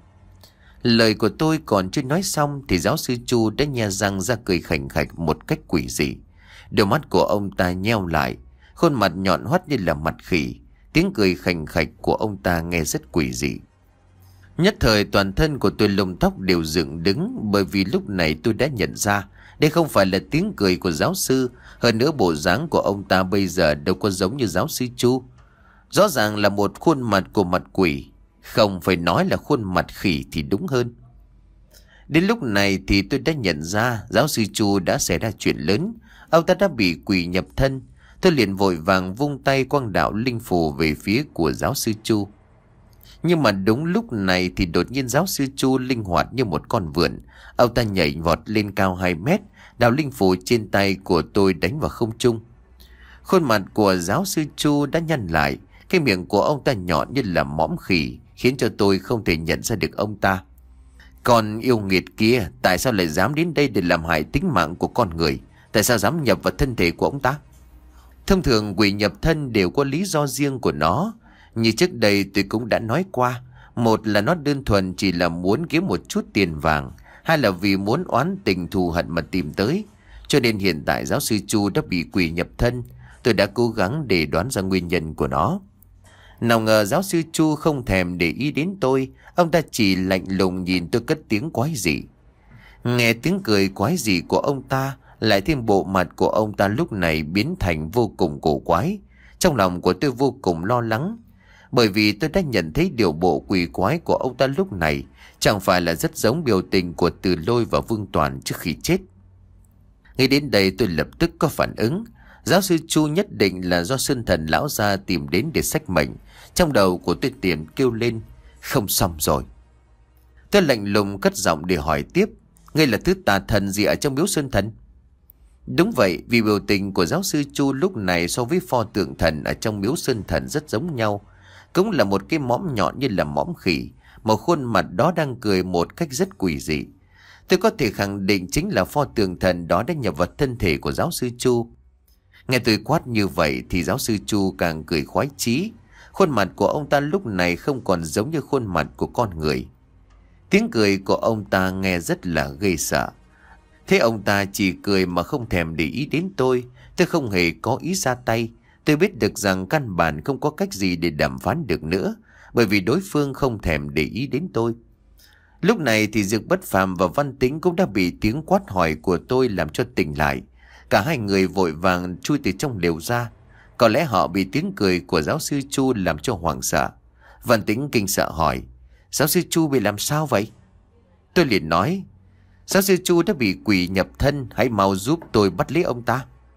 Speaker 1: Lời của tôi còn chưa nói xong thì giáo sư Chu đã nhe răng ra cười khành khạch một cách quỷ dị. Đôi mắt của ông ta nheo lại, khuôn mặt nhọn hoắt như là mặt khỉ. Tiếng cười khành khạch của ông ta nghe rất quỷ dị. Nhất thời toàn thân của tôi lông tóc đều dựng đứng, bởi vì lúc này tôi đã nhận ra đây không phải là tiếng cười của giáo sư. Hơn nữa, bộ dáng của ông ta bây giờ đâu có giống như giáo sư Chu. Rõ ràng là một khuôn mặt của mặt quỷ, không phải nói là khuôn mặt khỉ thì đúng hơn. Đến lúc này thì tôi đã nhận ra giáo sư Chu đã xảy ra chuyện lớn. Ông ta đã bị quỷ nhập thân. Tôi liền vội vàng vung tay quang đạo linh phù về phía của giáo sư Chu. Nhưng mà đúng lúc này thì đột nhiên giáo sư Chu linh hoạt như một con vượn. Ông ta nhảy vọt lên cao hai mét, đạo linh phù trên tay của tôi đánh vào không trung. Khuôn mặt của giáo sư Chu đã nhăn lại. Cái miệng của ông ta nhọn như là mõm khỉ, khiến cho tôi không thể nhận ra được ông ta. Còn yêu nghiệt kia, tại sao lại dám đến đây để làm hại tính mạng của con người? Tại sao dám nhập vào thân thể của ông ta? Thông thường quỷ nhập thân đều có lý do riêng của nó. Như trước đây tôi cũng đã nói qua. Một là nó đơn thuần chỉ là muốn kiếm một chút tiền vàng. Hai là vì muốn oán tình thù hận mà tìm tới. Cho nên hiện tại giáo sư Chu đã bị quỷ nhập thân. Tôi đã cố gắng để đoán ra nguyên nhân của nó. Nào ngờ giáo sư Chu không thèm để ý đến tôi. Ông ta chỉ lạnh lùng nhìn tôi cất tiếng quái dị. Nghe tiếng cười quái dị của ông ta, lại thêm bộ mặt của ông ta lúc này biến thành vô cùng cổ quái. Trong lòng của tôi vô cùng lo lắng, bởi vì tôi đã nhận thấy điều bộ quỷ quái của ông ta lúc này chẳng phải là rất giống biểu tình của Từ Lôi và Vương Toàn trước khi chết. Ngay đến đây tôi lập tức có phản ứng. Giáo sư Chu nhất định là do Sơn Thần lão gia tìm đến để xách mệnh. Trong đầu của tôi tiền kêu lên: không xong rồi. Tôi lạnh lùng cất giọng để hỏi tiếp: ngươi là thứ tà thần gì ở trong miếu Sơn Thần? Đúng vậy, vì biểu tình của giáo sư Chu lúc này so với pho tượng thần ở trong miếu Sơn Thần rất giống nhau. Cũng là một cái mõm nhọn như là mõm khỉ, một khuôn mặt đó đang cười một cách rất quỷ dị. Tôi có thể khẳng định chính là pho tượng thần đó đã nhập vào thân thể của giáo sư Chu. Nghe tôi quát như vậy thì giáo sư Chu càng cười khoái chí. Khuôn mặt của ông ta lúc này không còn giống như khuôn mặt của con người. Tiếng cười của ông ta nghe rất là ghê sợ. Thế ông ta chỉ cười mà không thèm để ý đến tôi. Tôi không hề có ý ra tay. Tôi biết được rằng căn bản không có cách gì để đàm phán được nữa, bởi vì đối phương không thèm để ý đến tôi. Lúc này thì Dược Bất Phàm và Văn Tĩnh cũng đã bị tiếng quát hỏi của tôi làm cho tỉnh lại. Cả hai người vội vàng chui từ trong lều ra. Có lẽ họ bị tiếng cười của giáo sư Chu làm cho hoảng sợ. Văn Tĩnh kinh sợ hỏi: giáo sư Chu bị làm sao vậy? Tôi liền nói: giáo sư Chu đã bị quỷ nhập thân, hãy mau giúp tôi bắt lấy ông ta.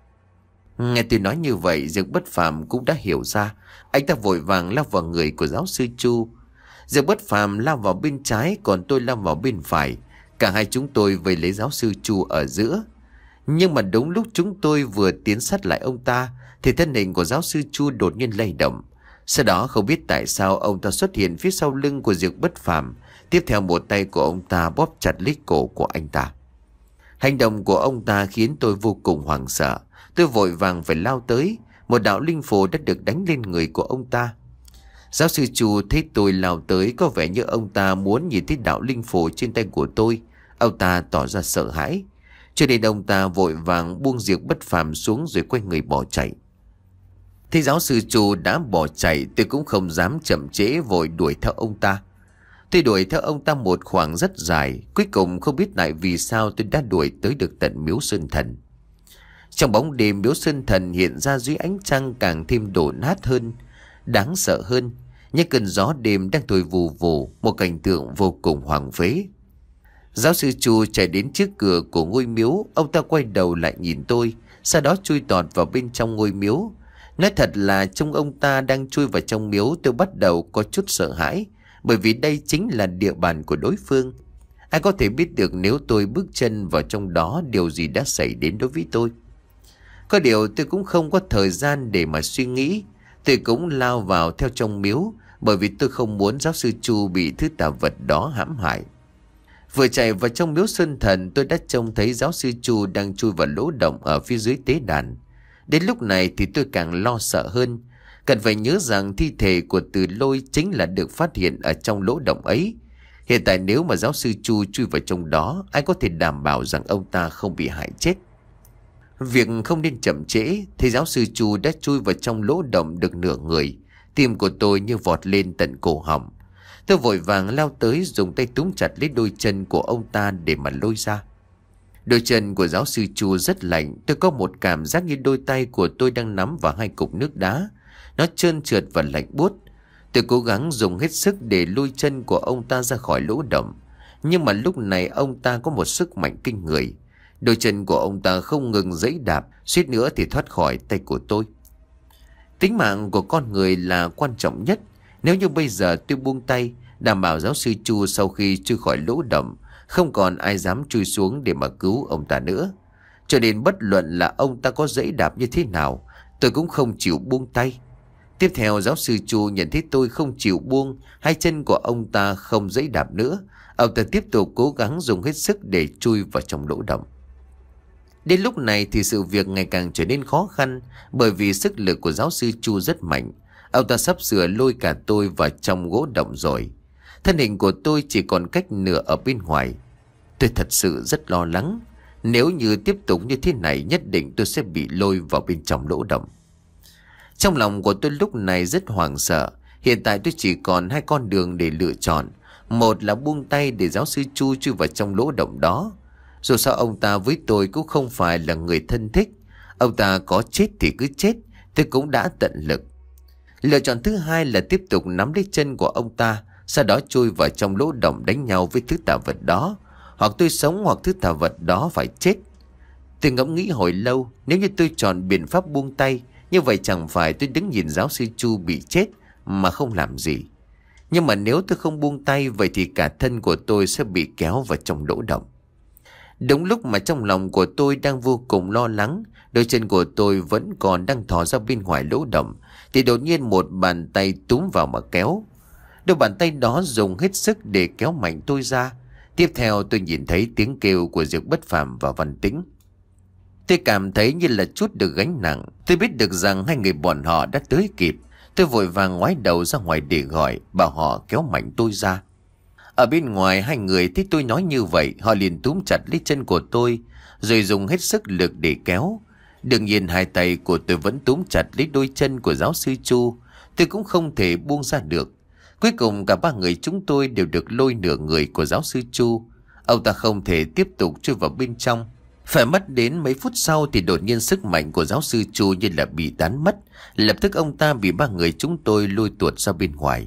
Speaker 1: Nghe tôi nói như vậy, Diệp Bất Phàm cũng đã hiểu ra. Anh ta vội vàng lao vào người của giáo sư Chu. Diệp Bất Phàm lao vào bên trái, còn tôi lao vào bên phải. Cả hai chúng tôi vây lấy giáo sư Chu ở giữa. Nhưng mà đúng lúc chúng tôi vừa tiến sát lại ông ta thì thân hình của giáo sư Chu đột nhiên lay động. Sau đó không biết tại sao ông ta xuất hiện phía sau lưng của Diệp Bất Phàm. Tiếp theo một tay của ông ta bóp chặt lấy cổ của anh ta. Hành động của ông ta khiến tôi vô cùng hoảng sợ. Tôi vội vàng phải lao tới. Một đạo linh phù đã được đánh lên người của ông ta. Giáo sư Chu thấy tôi lao tới, có vẻ như ông ta muốn nhìn thấy đạo linh phù trên tay của tôi. Ông ta tỏ ra sợ hãi, cho nên ông ta vội vàng buông Diệp Bất Phàm xuống rồi quay người bỏ chạy. Thì giáo sư Chu đã bỏ chạy, tôi cũng không dám chậm trễ, vội đuổi theo ông ta. Tôi đuổi theo ông ta một khoảng rất dài. Cuối cùng không biết tại vì sao tôi đã đuổi tới được tận miếu Sơn Thần. Trong bóng đêm, miếu Sơn Thần hiện ra dưới ánh trăng càng thêm đổ nát hơn, đáng sợ hơn. Những cơn gió đêm đang thổi vù vù, một cảnh tượng vô cùng hoang phế. Giáo sư Chu chạy đến trước cửa của ngôi miếu. Ông ta quay đầu lại nhìn tôi, sau đó chui tọt vào bên trong ngôi miếu. Nói thật là trông ông ta đang chui vào trong miếu, tôi bắt đầu có chút sợ hãi, bởi vì đây chính là địa bàn của đối phương. Ai có thể biết được nếu tôi bước chân vào trong đó, điều gì đã xảy đến đối với tôi. Có điều tôi cũng không có thời gian để mà suy nghĩ. Tôi cũng lao vào theo trong miếu, bởi vì tôi không muốn giáo sư Chu bị thứ tà vật đó hãm hại. Vừa chạy vào trong miếu Sơn Thần, tôi đã trông thấy giáo sư Chu đang chui vào lỗ động ở phía dưới tế đàn. Đến lúc này thì tôi càng lo sợ hơn. Cần phải nhớ rằng thi thể của Từ Lôi chính là được phát hiện ở trong lỗ động ấy. Hiện tại nếu mà giáo sư Chu chui vào trong đó, ai có thể đảm bảo rằng ông ta không bị hại chết. Việc không nên chậm trễ, thì giáo sư Chu đã chui vào trong lỗ động được nửa người. Tim của tôi như vọt lên tận cổ họng. Tôi vội vàng lao tới, dùng tay túm chặt lấy đôi chân của ông ta để mà lôi ra. Đôi chân của giáo sư Chu rất lạnh. Tôi có một cảm giác như đôi tay của tôi đang nắm vào hai cục nước đá. Nó trơn trượt và lạnh buốt. Tôi cố gắng dùng hết sức để lôi chân của ông ta ra khỏi lỗ động. Nhưng mà lúc này ông ta có một sức mạnh kinh người. Đôi chân của ông ta không ngừng giãy đạp, suýt nữa thì thoát khỏi tay của tôi. Tính mạng của con người là quan trọng nhất. Nếu như bây giờ tôi buông tay, đảm bảo giáo sư Chu sau khi chui khỏi lỗ động, không còn ai dám chui xuống để mà cứu ông ta nữa. Cho nên bất luận là ông ta có giãy đạp như thế nào, tôi cũng không chịu buông tay. Tiếp theo giáo sư Chu nhận thấy tôi không chịu buông, hai chân của ông ta không giãy đạp nữa. Ông ta tiếp tục cố gắng dùng hết sức để chui vào trong lỗ động. Đến lúc này thì sự việc ngày càng trở nên khó khăn, bởi vì sức lực của giáo sư Chu rất mạnh. Ông ta sắp sửa lôi cả tôi vào trong gỗ động rồi. Thân hình của tôi chỉ còn cách nửa ở bên ngoài. Tôi thật sự rất lo lắng. Nếu như tiếp tục như thế này, nhất định tôi sẽ bị lôi vào bên trong lỗ động. Trong lòng của tôi lúc này rất hoảng sợ. Hiện tại tôi chỉ còn hai con đường để lựa chọn. Một là buông tay để giáo sư Chu chui vào trong lỗ động đó. Dù sao ông ta với tôi cũng không phải là người thân thích. Ông ta có chết thì cứ chết, tôi cũng đã tận lực. Lựa chọn thứ hai là tiếp tục nắm lấy chân của ông ta, sau đó chui vào trong lỗ động đánh nhau với thứ tà vật đó. Hoặc tôi sống hoặc thứ tà vật đó phải chết. Tôi ngẫm nghĩ hồi lâu, nếu như tôi chọn biện pháp buông tay, như vậy chẳng phải tôi đứng nhìn giáo sư Chu bị chết mà không làm gì. Nhưng mà nếu tôi không buông tay, vậy thì cả thân của tôi sẽ bị kéo vào trong lỗ động. Đúng lúc mà trong lòng của tôi đang vô cùng lo lắng, đôi chân của tôi vẫn còn đang thò ra bên ngoài lỗ động, thì đột nhiên một bàn tay túm vào mà kéo. Đôi bàn tay đó dùng hết sức để kéo mạnh tôi ra. Tiếp theo tôi nhìn thấy tiếng kêu của Diệp Bất Phàm và Văn Tĩnh. Tôi cảm thấy như là chút được gánh nặng. Tôi biết được rằng hai người bọn họ đã tới kịp. Tôi vội vàng ngoái đầu ra ngoài để gọi, bảo họ kéo mạnh tôi ra. Ở bên ngoài hai người thấy tôi nói như vậy, họ liền túm chặt lấy chân của tôi, rồi dùng hết sức lực để kéo. Đương nhiên hai tay của tôi vẫn túm chặt lấy đôi chân của giáo sư Chu. Tôi cũng không thể buông ra được. Cuối cùng cả ba người chúng tôi đều được lôi nửa người của giáo sư Chu. Ông ta không thể tiếp tục chui vào bên trong. Phải mất đến mấy phút sau thì đột nhiên sức mạnh của giáo sư Chu như là bị tán mất. Lập tức ông ta bị ba người chúng tôi lôi tuột ra bên ngoài.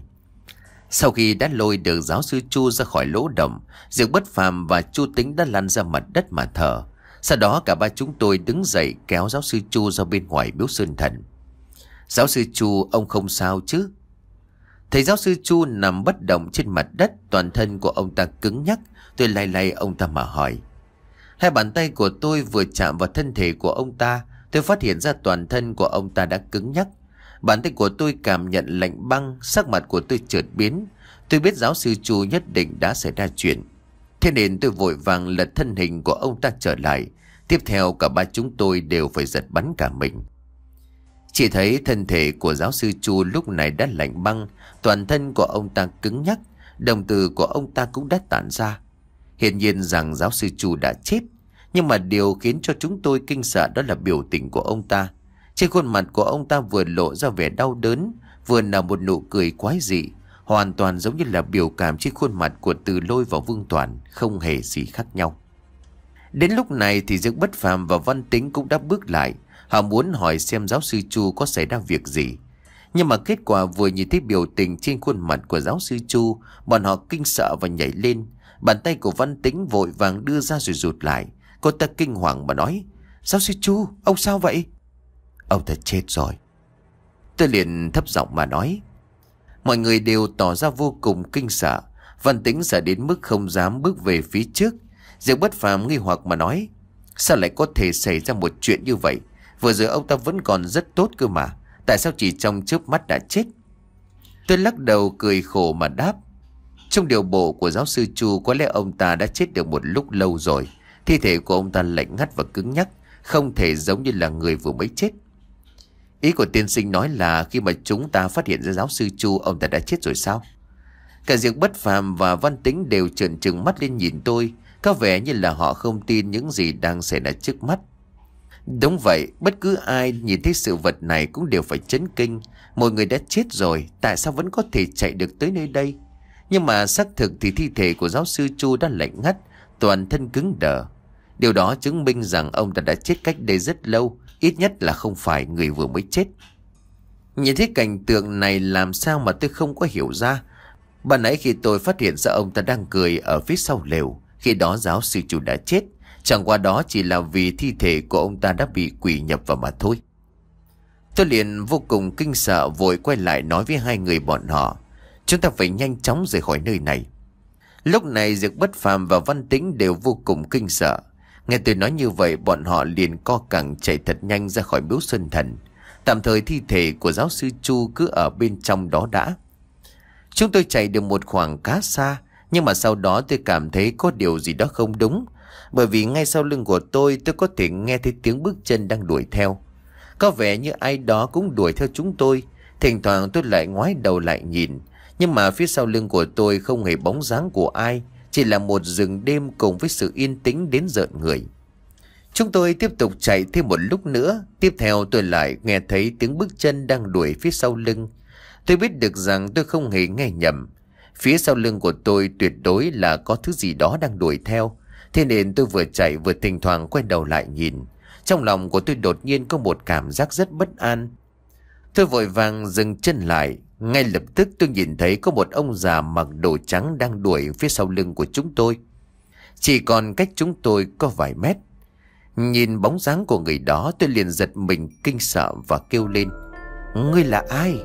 Speaker 1: Sau khi đã lôi được giáo sư Chu ra khỏi lỗ động, Diệp Bất Phàm và Chu Tĩnh đã lăn ra mặt đất mà thở. Sau đó cả ba chúng tôi đứng dậy kéo giáo sư Chu ra bên ngoài miếu Sơn Thần. Giáo sư Chu, ông không sao chứ? Thấy giáo sư Chu nằm bất động trên mặt đất, toàn thân của ông ta cứng nhắc. Tôi lay lay ông ta mà hỏi. Hai bàn tay của tôi vừa chạm vào thân thể của ông ta, tôi phát hiện ra toàn thân của ông ta đã cứng nhắc. Bàn tay của tôi cảm nhận lạnh băng, sắc mặt của tôi chợt biến. Tôi biết giáo sư Chu nhất định đã xảy ra chuyện. Thế nên tôi vội vàng lật thân hình của ông ta trở lại. Tiếp theo cả ba chúng tôi đều phải giật bắn cả mình. Chỉ thấy thân thể của giáo sư Chu lúc này đã lạnh băng, toàn thân của ông ta cứng nhắc, đồng tử của ông ta cũng đã tản ra. Hiển nhiên rằng giáo sư Chu đã chết. Nhưng mà điều khiến cho chúng tôi kinh sợ đó là biểu tình của ông ta. Trên khuôn mặt của ông ta vừa lộ ra vẻ đau đớn, vừa là một nụ cười quái dị, hoàn toàn giống như là biểu cảm trên khuôn mặt của Từ Lôi và Vương Toàn, không hề gì khác nhau. Đến lúc này thì Dương Bất Phàm và Văn Tính cũng đã bước lại. Họ muốn hỏi xem giáo sư Chu có xảy ra việc gì. Nhưng mà kết quả vừa nhìn thấy biểu tình trên khuôn mặt của giáo sư Chu, bọn họ kinh sợ và nhảy lên. Bàn tay của Văn Tính vội vàng đưa ra rồi rụt lại. Cô ta kinh hoàng mà nói: Giáo sư Chu, ông sao vậy? Ông ta chết rồi. Tôi liền thấp giọng mà nói. Mọi người đều tỏ ra vô cùng kinh sợ. Văn Tính sợ đến mức không dám bước về phía trước. Dương Bất Phàm nghi hoặc mà nói: Sao lại có thể xảy ra một chuyện như vậy? Vừa rồi ông ta vẫn còn rất tốt cơ mà, tại sao chỉ trong chớp mắt đã chết? Tôi lắc đầu cười khổ mà đáp: Trong điều bộ của giáo sư Chu, có lẽ ông ta đã chết được một lúc lâu rồi. Thi thể của ông ta lạnh ngắt và cứng nhắc, không thể giống như là người vừa mới chết. Ý của tiên sinh nói là khi mà chúng ta phát hiện ra giáo sư Chu, ông ta đã chết rồi sao? Cả Dương Bất Phàm và Văn Tính đều trợn trừng mắt lên nhìn tôi, có vẻ như là họ không tin những gì đang xảy ra trước mắt. Đúng vậy, bất cứ ai nhìn thấy sự vật này cũng đều phải chấn kinh. Một người đã chết rồi, tại sao vẫn có thể chạy được tới nơi đây? Nhưng mà xác thực thì thi thể của giáo sư Chu đã lạnh ngắt, toàn thân cứng đờ. Điều đó chứng minh rằng ông ta đã chết cách đây rất lâu, ít nhất là không phải người vừa mới chết. Nhìn thấy cảnh tượng này làm sao mà tôi không có hiểu ra. Ban nãy khi tôi phát hiện ra ông ta đang cười ở phía sau lều, khi đó giáo sư Chu đã chết. Chẳng qua đó chỉ là vì thi thể của ông ta đã bị quỷ nhập vào mà thôi. Tôi liền vô cùng kinh sợ, vội quay lại nói với hai người bọn họ: Chúng ta phải nhanh chóng rời khỏi nơi này. Lúc này Dương Bất Phàm và Văn Tính đều vô cùng kinh sợ. Nghe tôi nói như vậy, bọn họ liền co cẳng chạy thật nhanh ra khỏi miếu Sơn Thần. Tạm thời thi thể của giáo sư Chu cứ ở bên trong đó đã. Chúng tôi chạy được một khoảng khá xa, nhưng mà sau đó tôi cảm thấy có điều gì đó không đúng. Bởi vì ngay sau lưng của tôi, tôi có thể nghe thấy tiếng bước chân đang đuổi theo. Có vẻ như ai đó cũng đuổi theo chúng tôi. Thỉnh thoảng tôi lại ngoái đầu lại nhìn, nhưng mà phía sau lưng của tôi không hề bóng dáng của ai, chỉ là một rừng đêm cùng với sự yên tĩnh đến rợn người. Chúng tôi tiếp tục chạy thêm một lúc nữa. Tiếp theo tôi lại nghe thấy tiếng bước chân đang đuổi phía sau lưng. Tôi biết được rằng tôi không hề nghe nhầm. Phía sau lưng của tôi tuyệt đối là có thứ gì đó đang đuổi theo. Thế nên tôi vừa chạy vừa thỉnh thoảng quay đầu lại nhìn. Trong lòng của tôi đột nhiên có một cảm giác rất bất an. Tôi vội vàng dừng chân lại. Ngay lập tức tôi nhìn thấy có một ông già mặc đồ trắng đang đuổi phía sau lưng của chúng tôi. Chỉ còn cách chúng tôi có vài mét. Nhìn bóng dáng của người đó, tôi liền giật mình kinh sợ và kêu lên: Ngươi là ai?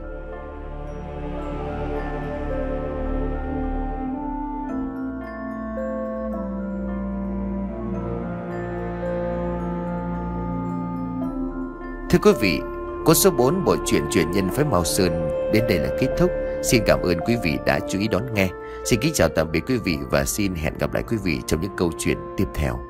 Speaker 1: Thưa quý vị, cuốn số bốn bộ truyện Truyền Nhân Phái Mao Sơn đến đây là kết thúc. Xin cảm ơn quý vị đã chú ý đón nghe. Xin kính chào tạm biệt quý vị và xin hẹn gặp lại quý vị trong những câu chuyện tiếp theo.